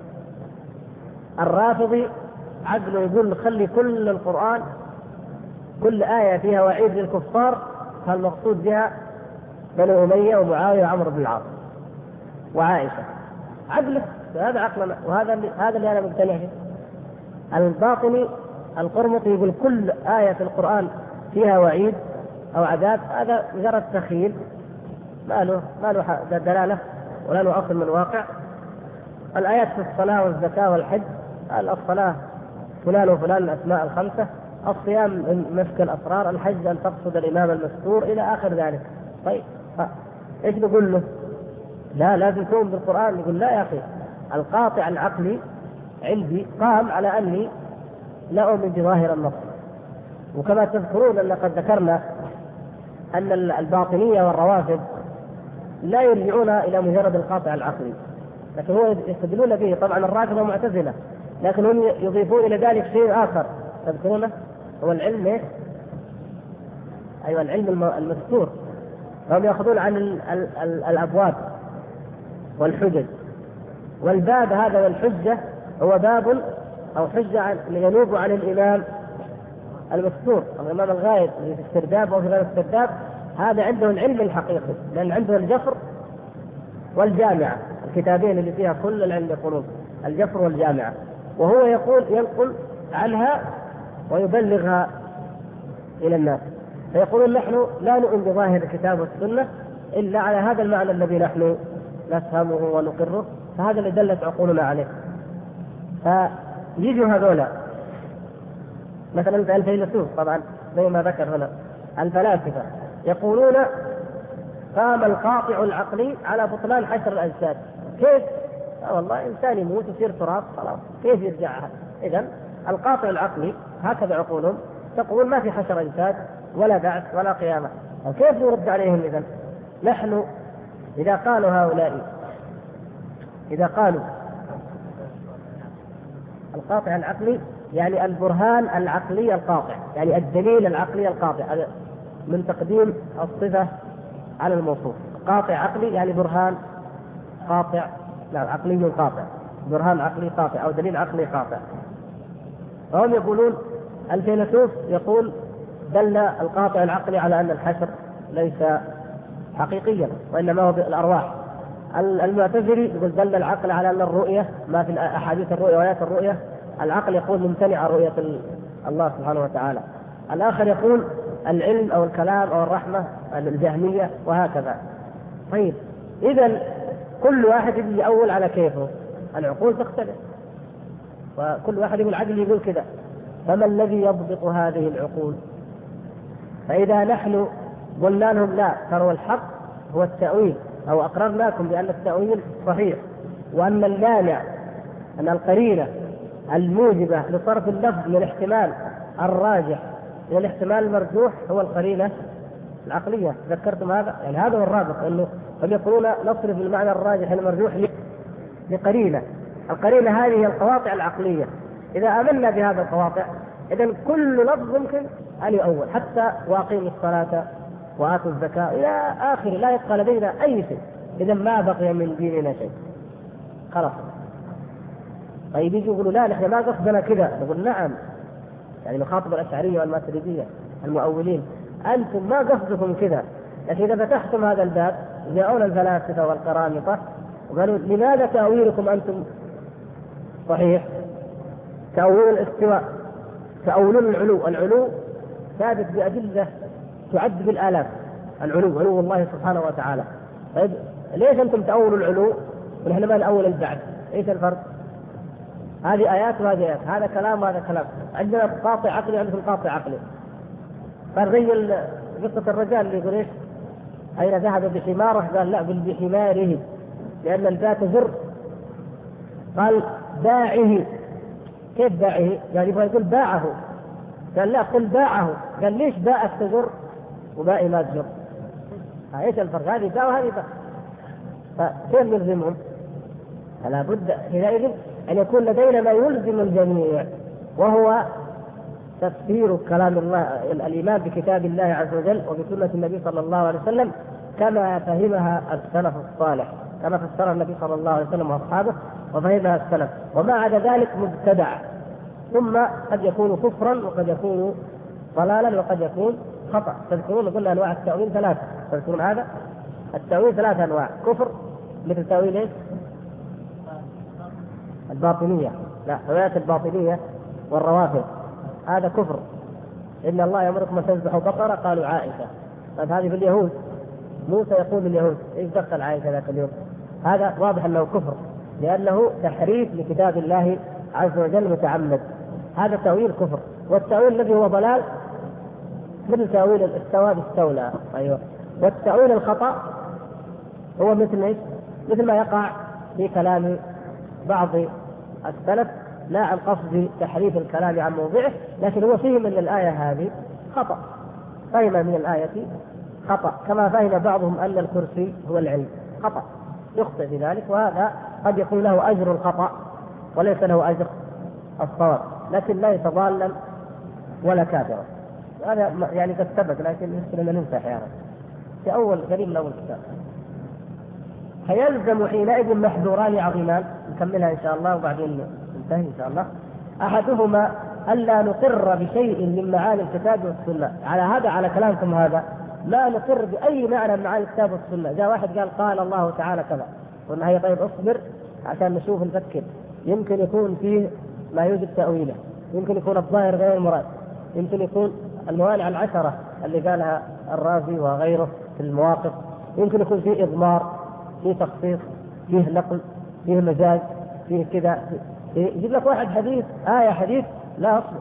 Speaker 1: الرافضي عقل يقول خلي كل القرآن كل آية فيها وعيد للكفار، فالمقصود بها بنو أمية ومعاوية وعمرو بن العاص وعائشة. عقله هذا عقلنا، وهذا اللي أنا مقتنع فيه. الباطني القرمطي يقول كل آية في القرآن فيها وعيد أو عذاب، هذا مجرد تخيل ما له دلالة ولا له أصل من واقع. الآيات في الصلاة والزكاة والحج، الصلاة فلان وفلان الأسماء الخمسة، الصيام مسك الأسرار، الحج أن تقصد الإمام المستور، إلى آخر ذلك. طيب إيش نقول له؟ لا لازم تؤمن بالقرآن. يقول لا يا أخي، القاطع العقلي عندي قام على أني لا أؤمن بظاهر النص. وكما تذكرون أن قد ذكرنا أن الباطنية والروافض لا يرجعون إلى مجرد القاطع العقلي، لكن هو يستدلون به. طبعا الرافضة معتزلة، لكن هم يضيفون إلى ذلك شيء آخر تذكرونه، هو العلم أيوة العلم المستور. هم يأخذون عن الأبواب والحجج، والباب هذا والحجة هو باب أو حجة ينوب عن الإمام المستور، الإمام الغائب في السرداب أو في غير السرداب. هذا عنده العلم الحقيقي، لأن عنده الجفر والجامعة، الكتابين اللي فيها كل العلم يقولون الجفر والجامعة، وهو ينقل عنها ويبلغها إلى الناس. فيقولون نحن لا نؤمن بظاهر الكتاب والسنة إلا على هذا المعنى الذي نحن نفهمه ونقره، فهذا اللي دلت عقولنا عليه. فيجوا هذولا مثلا الفيلسوف، طبعا زي ما ذكر هنا الفلاسفة، يقولون قام القاطع العقلي على بطلان حشر الأجساد. كيف؟ والله إنسان يموت ويصير تراب خلاص، كيف يرجعها؟ إذن القاطع العقلي هكذا عقولهم تقول ما في حشر أجساد ولا بعث ولا قيامة. كيف نرد عليهم إذن؟ نحن إذا قالوا هؤلاء إذا قالوا القاطع العقلي يعني البرهان العقلي القاطع، يعني الدليل العقلي القاطع من تقديم الصفة على الموصوف. قاطع عقلي يعني برهان قاطع، لا عقلي قاطع، برهان عقلي قاطع أو دليل عقلي قاطع. وهم يقولون الفيلسوف يقول دل القاطع العقلي على أن الحشر ليس حقيقيا وإنما هو بالأرواح. المعتزلي يقول دل العقل على أن الرؤية ما في أحاديث الرؤية وآيات الرؤية، العقل يقول ممتنع رؤية الله سبحانه وتعالى. الآخر يقول العلم أو الكلام أو الرحمة، الجهمية، وهكذا. طيب إذن كل واحد يجي أول على كيفه، العقول تختلف، وكل واحد يقول عقل يقول كذا، فما الذي يضبط هذه العقول؟ فإذا نحن قلنا لهم لا ترى الحق هو التأويل، أو أقررناكم بأن التأويل صحيح، وأن المانع أن القرينة الموجبة لصرف اللفظ من الاحتمال الراجح إلى الاحتمال المرجوح هو القرينة العقلية. ذكرتم هذا؟ يعني هذا هو الرابط، أنه هم يقولون نصرف المعنى الراجح المرجوح لقرينة. القرينة هذه هي القواطع العقلية. إذا آمنا بهذا القواطع إذن كل لفظ يمكن أن يؤول، حتى وأقيموا الصلاة وآتوا الزكاة إلى آخر، لا يبقى لدينا أي شيء. إذن ما بقي من ديننا شيء خلاص. طيب يجوا يقولوا لا نحن ما قصدنا كذا، نقول نعم، يعني نخاطب الأشعرية والماتريدية المؤولين، أنتم ما قصدكم كذا، لكن إذا فتحتم هذا الباب جاءون الفلاسفة والقرامطة وقالوا لماذا تأويلكم أنتم صحيح؟ تأويل الاستواء، تأويل العلو ثابت بأدلة تعد بالآلاف، علو الله سبحانه وتعالى. طيب ليش أنتم تأولوا العلو ونحن ما نأول البعث؟ إيش الفرق؟ هذه آيات وهذه آيات، هذا كلام وهذا كلام، عندنا قاطع عقلي عندكم قاطع عقلي. فزي قصة الرجال اللي يقول إيش أين ذهب بحماره؟ قال لا بل بحماره، لأن الباء تجر قال باعه. كيف باعه؟ يعني يبغى يقول باعه، قال لا قل باعه. قال ليش باء تجر وباء ما تجر؟ ايش الفرق؟ هذه باء وهذه باء، فكيف يلزمهم؟ فلا بد حينئذ ان يكون لدينا ما يلزم الجميع، وهو تفسير كلام الله، الايمان بكتاب الله عز وجل وبسنه النبي صلى الله عليه وسلم كما فهمها السلف الصالح، كما فسرها النبي صلى الله عليه وسلم واصحابه وفهمها السلف. وما عدا ذلك مبتدع، ثم قد يكون كفرا وقد يكون ضلالا وقد يكون خطأ. تذكرون قلنا انواع التأويل ثلاثة، تذكرون هذا التأويل ثلاثة انواع: كفر مثل تأويل ايش؟ الباطنية، لا روايات الباطنية والروافض، هذا كفر. إن الله يأمركم أن تذبحوا بقرة، قالوا عائشة. طيب هذه في اليهود، موسى يقول لليهود ايش دخل عائشة ذاك اليوم؟ هذا واضح انه كفر، لأنه تحريف لكتاب الله عز وجل متعمد، هذا تأويل كفر. والتأويل الذي هو ضلال مثل تأويل استوى باستولى، أيوه. والتأويل الخطأ هو مثل ايش؟ مثل ما يقع في كلام بعض السلف، لا عن قصد تحريف الكلام عن موضعه، لكن هو فهم من الآية هذه خطأ، فهم من الآية خطأ، كما فهم بعضهم أن الكرسي هو العلم، خطأ، يخطئ في ذلك، وهذا قد يكون له أجر الخطأ وليس له أجر الصواب، لكن لا يتضالل ولا كافرا. هذا يعني قد ثبت، لكن يمكن أن ننسى أحيانا في أول قريب من أول كتاب. فيلزم حينئذ محذوران عظيمان، نكملها إن شاء الله وبعدين ننتهي إن شاء الله. أحدهما ألا نقر بشيء من معاني الكتاب والسنة. على هذا، على كلامكم هذا، لا نقر بأي معنى من معاني الكتاب والسنة. جاء واحد قال الله تعالى كذا، قلنا هي طيب اصبر عشان نشوف نفكر، يمكن يكون فيه ما يوجد تأويله، يمكن يكون الظاهر غير المراد، يمكن يكون الموانع العشرة اللي قالها الرازي وغيره في المواقف، يمكن يكون فيه إضمار، فيه تخصيص، فيه نقل، فيه مجاز، فيه كذا. يجيب لك واحد حديث آية حديث، لا أصل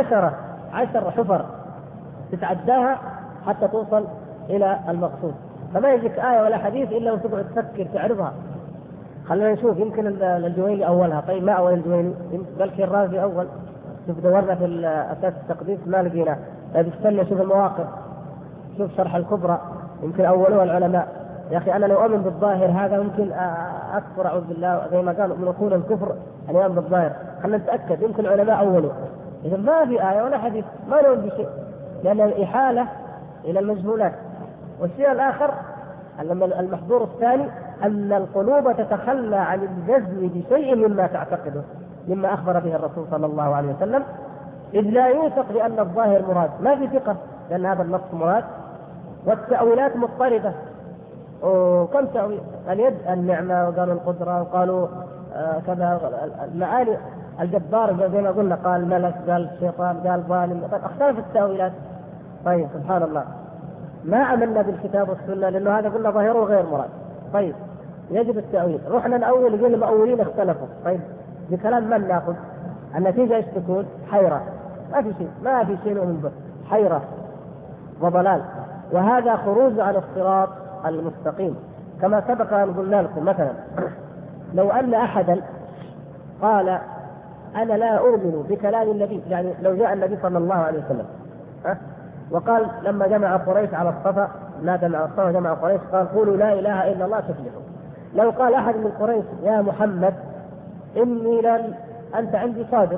Speaker 1: 10 حفر تتعداها حتى توصل إلى المقصود، فما يجيك آية ولا حديث إلا وتقعد تفكر تعرضها. خلينا نشوف، يمكن الجويني أولها، طيب ما أول الجويني؟ بلكي الرازي أول. شوف دورنا في أساس التقديس ما لقينا، طيب استنى شوف المواقف، شوف شرح الكبرى، يمكن أولوها العلماء. يا أخي أنا لو أؤمن بالظاهر هذا ممكن أكفر أعوذ بالله، زي ما قالوا من يكون الكفر أن يؤمن بالظاهر. خلينا نتأكد، يمكن العلماء أولوا. إذا ما في آية ولا حديث ما نؤمن بشيء، لأن الإحالة إلى المجهولات. والشيء الآخر المحظور الثاني أن القلوب تتخلى عن الجزم بشيء مما تعتقده، مما أخبر به الرسول صلى الله عليه وسلم، إذ لا يوثق بأن الظاهر مراد، ما في ثقة لأن هذا النص مراد. والتأويلات مضطردة، وكم تأويل، اليد النعمة، وقالوا القدرة، وقالوا كذا المعاني الجبار زي ما قلنا، قال ملك، قال شيطان، قال ظالم، اختلفت التأويلات. طيب سبحان الله، ما عملنا بالكتاب والسنة لأنه هذا قلنا ظاهره غير مراد. طيب يجب التأويل، رحنا نأول يقول المؤولين اختلفوا. طيب بكلام من نأخذ؟ النتيجة ايش تكون؟ حيرة، ما في شيء نؤمن به، حيرة وضلال، وهذا خروج عن الصراط المستقيم. كما سبق أن قلنا لكم مثلا، لو أن أحدا قال أنا لا أؤمن بكلام النبي، يعني لو جاء النبي صلى الله عليه وسلم وقال لما جمع قريش على الصفا، نادى مع الصفا جمع قريش، قال قولوا لا إله إلا الله تفلحوا. لو قال أحد من قريش يا محمد إني أنت عندي صادق،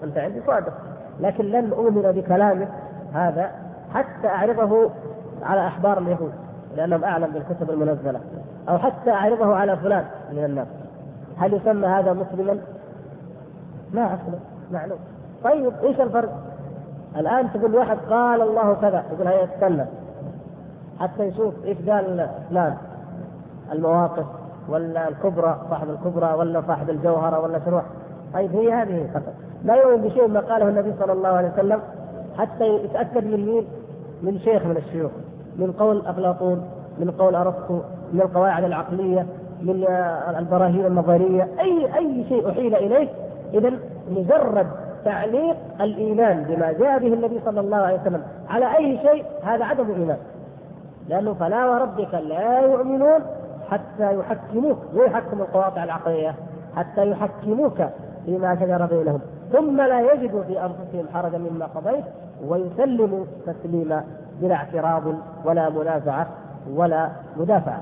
Speaker 1: لكن لن أؤمن بكلامك هذا حتى أعرضه على أحبار اليهود لأنهم أعلم بالكتب المنزلة، أو حتى أعرضه على فلان من الناس، هل يسمى هذا مسلما؟ ما أسلم، معلوم. طيب إيش الفرق؟ الآن تقول واحد قال الله كذا، تقول هيا استنى حتى يشوف إيش قال فلان، المواقف ولا الكبرى، صاحب الكبرى ولا صاحب الجوهرة ولا شروع. طيب هي هذه خطأ، لا يؤمن بشيء ما قاله النبي صلى الله عليه وسلم حتى يتأكد من مين؟ من شيخ من الشيوخ، من قول أفلاطون، من قول أرسطو، من القواعد العقلية، من البراهين النظرية، أي شيء أحيل إليه. إذن مجرد تعليق الإيمان بما جاء به النبي صلى الله عليه وسلم على أي شيء هذا عدم إيمان، لأنه فلا وربك لا يؤمنون حتى يحكموك، ويحكم القواطع العقلية حتى يحكموك فيما شجر بينهم ثم لا يجدوا في أنفسهم حرجا مما قضيت ويسلموا تسليما بلا اعتراض ولا منازعة ولا مدافعة.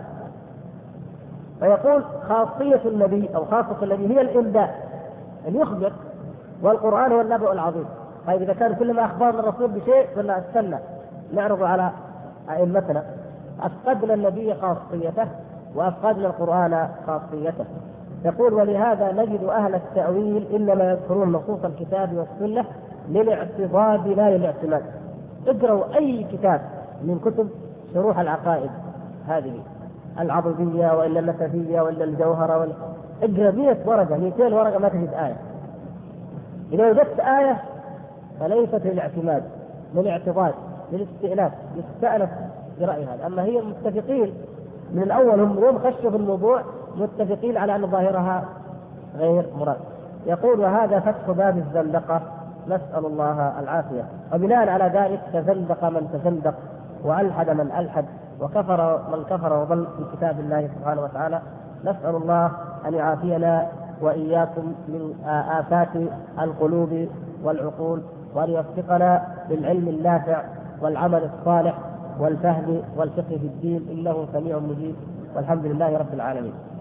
Speaker 1: فيقول خاصية النبي أو خاصة النبي هي الإنباء، أن يخبر، والقرآن هو النبأ العظيم. طيب إذا كان كلما أخبرنا الرسول بشيء قلنا استنى نعرض على أئمتنا، أفقدنا النبي خاصيته وأفقدنا القرآن خاصيته. يقول ولهذا نجد أهل التأويل إنما يذكرون نصوص الكتاب والسنة للاعتضاد لا للاعتماد. اقرأوا أي كتاب من كتب شروح العقائد هذه العضدية وإلا النسفية وإلا الجوهرة اقرأ 100 ورقة 200 ورقة ما تجد آية. إذا وجدت آية فليست للاعتماد، للاعتضاد، للاستئناف، يستأنف برأي هذا. أما هي متفقين من الأول، هم يوم خشوا في الموضوع متفقين على أن ظاهرها غير مراد. يقول وهذا فتح باب الزندقة، نسأل الله العافية. وبناء على ذلك تزندق من تزندق وألحد من ألحد وكفر من كفر وضل في كتاب الله سبحانه وتعالى. نسأل الله أن يعافينا وإياكم من آفات القلوب والعقول، وأن يوفقنا للعلم النافع والعمل الصالح والفهم والفقه في الدين، إنه سميع مجيب، والحمد لله رب العالمين.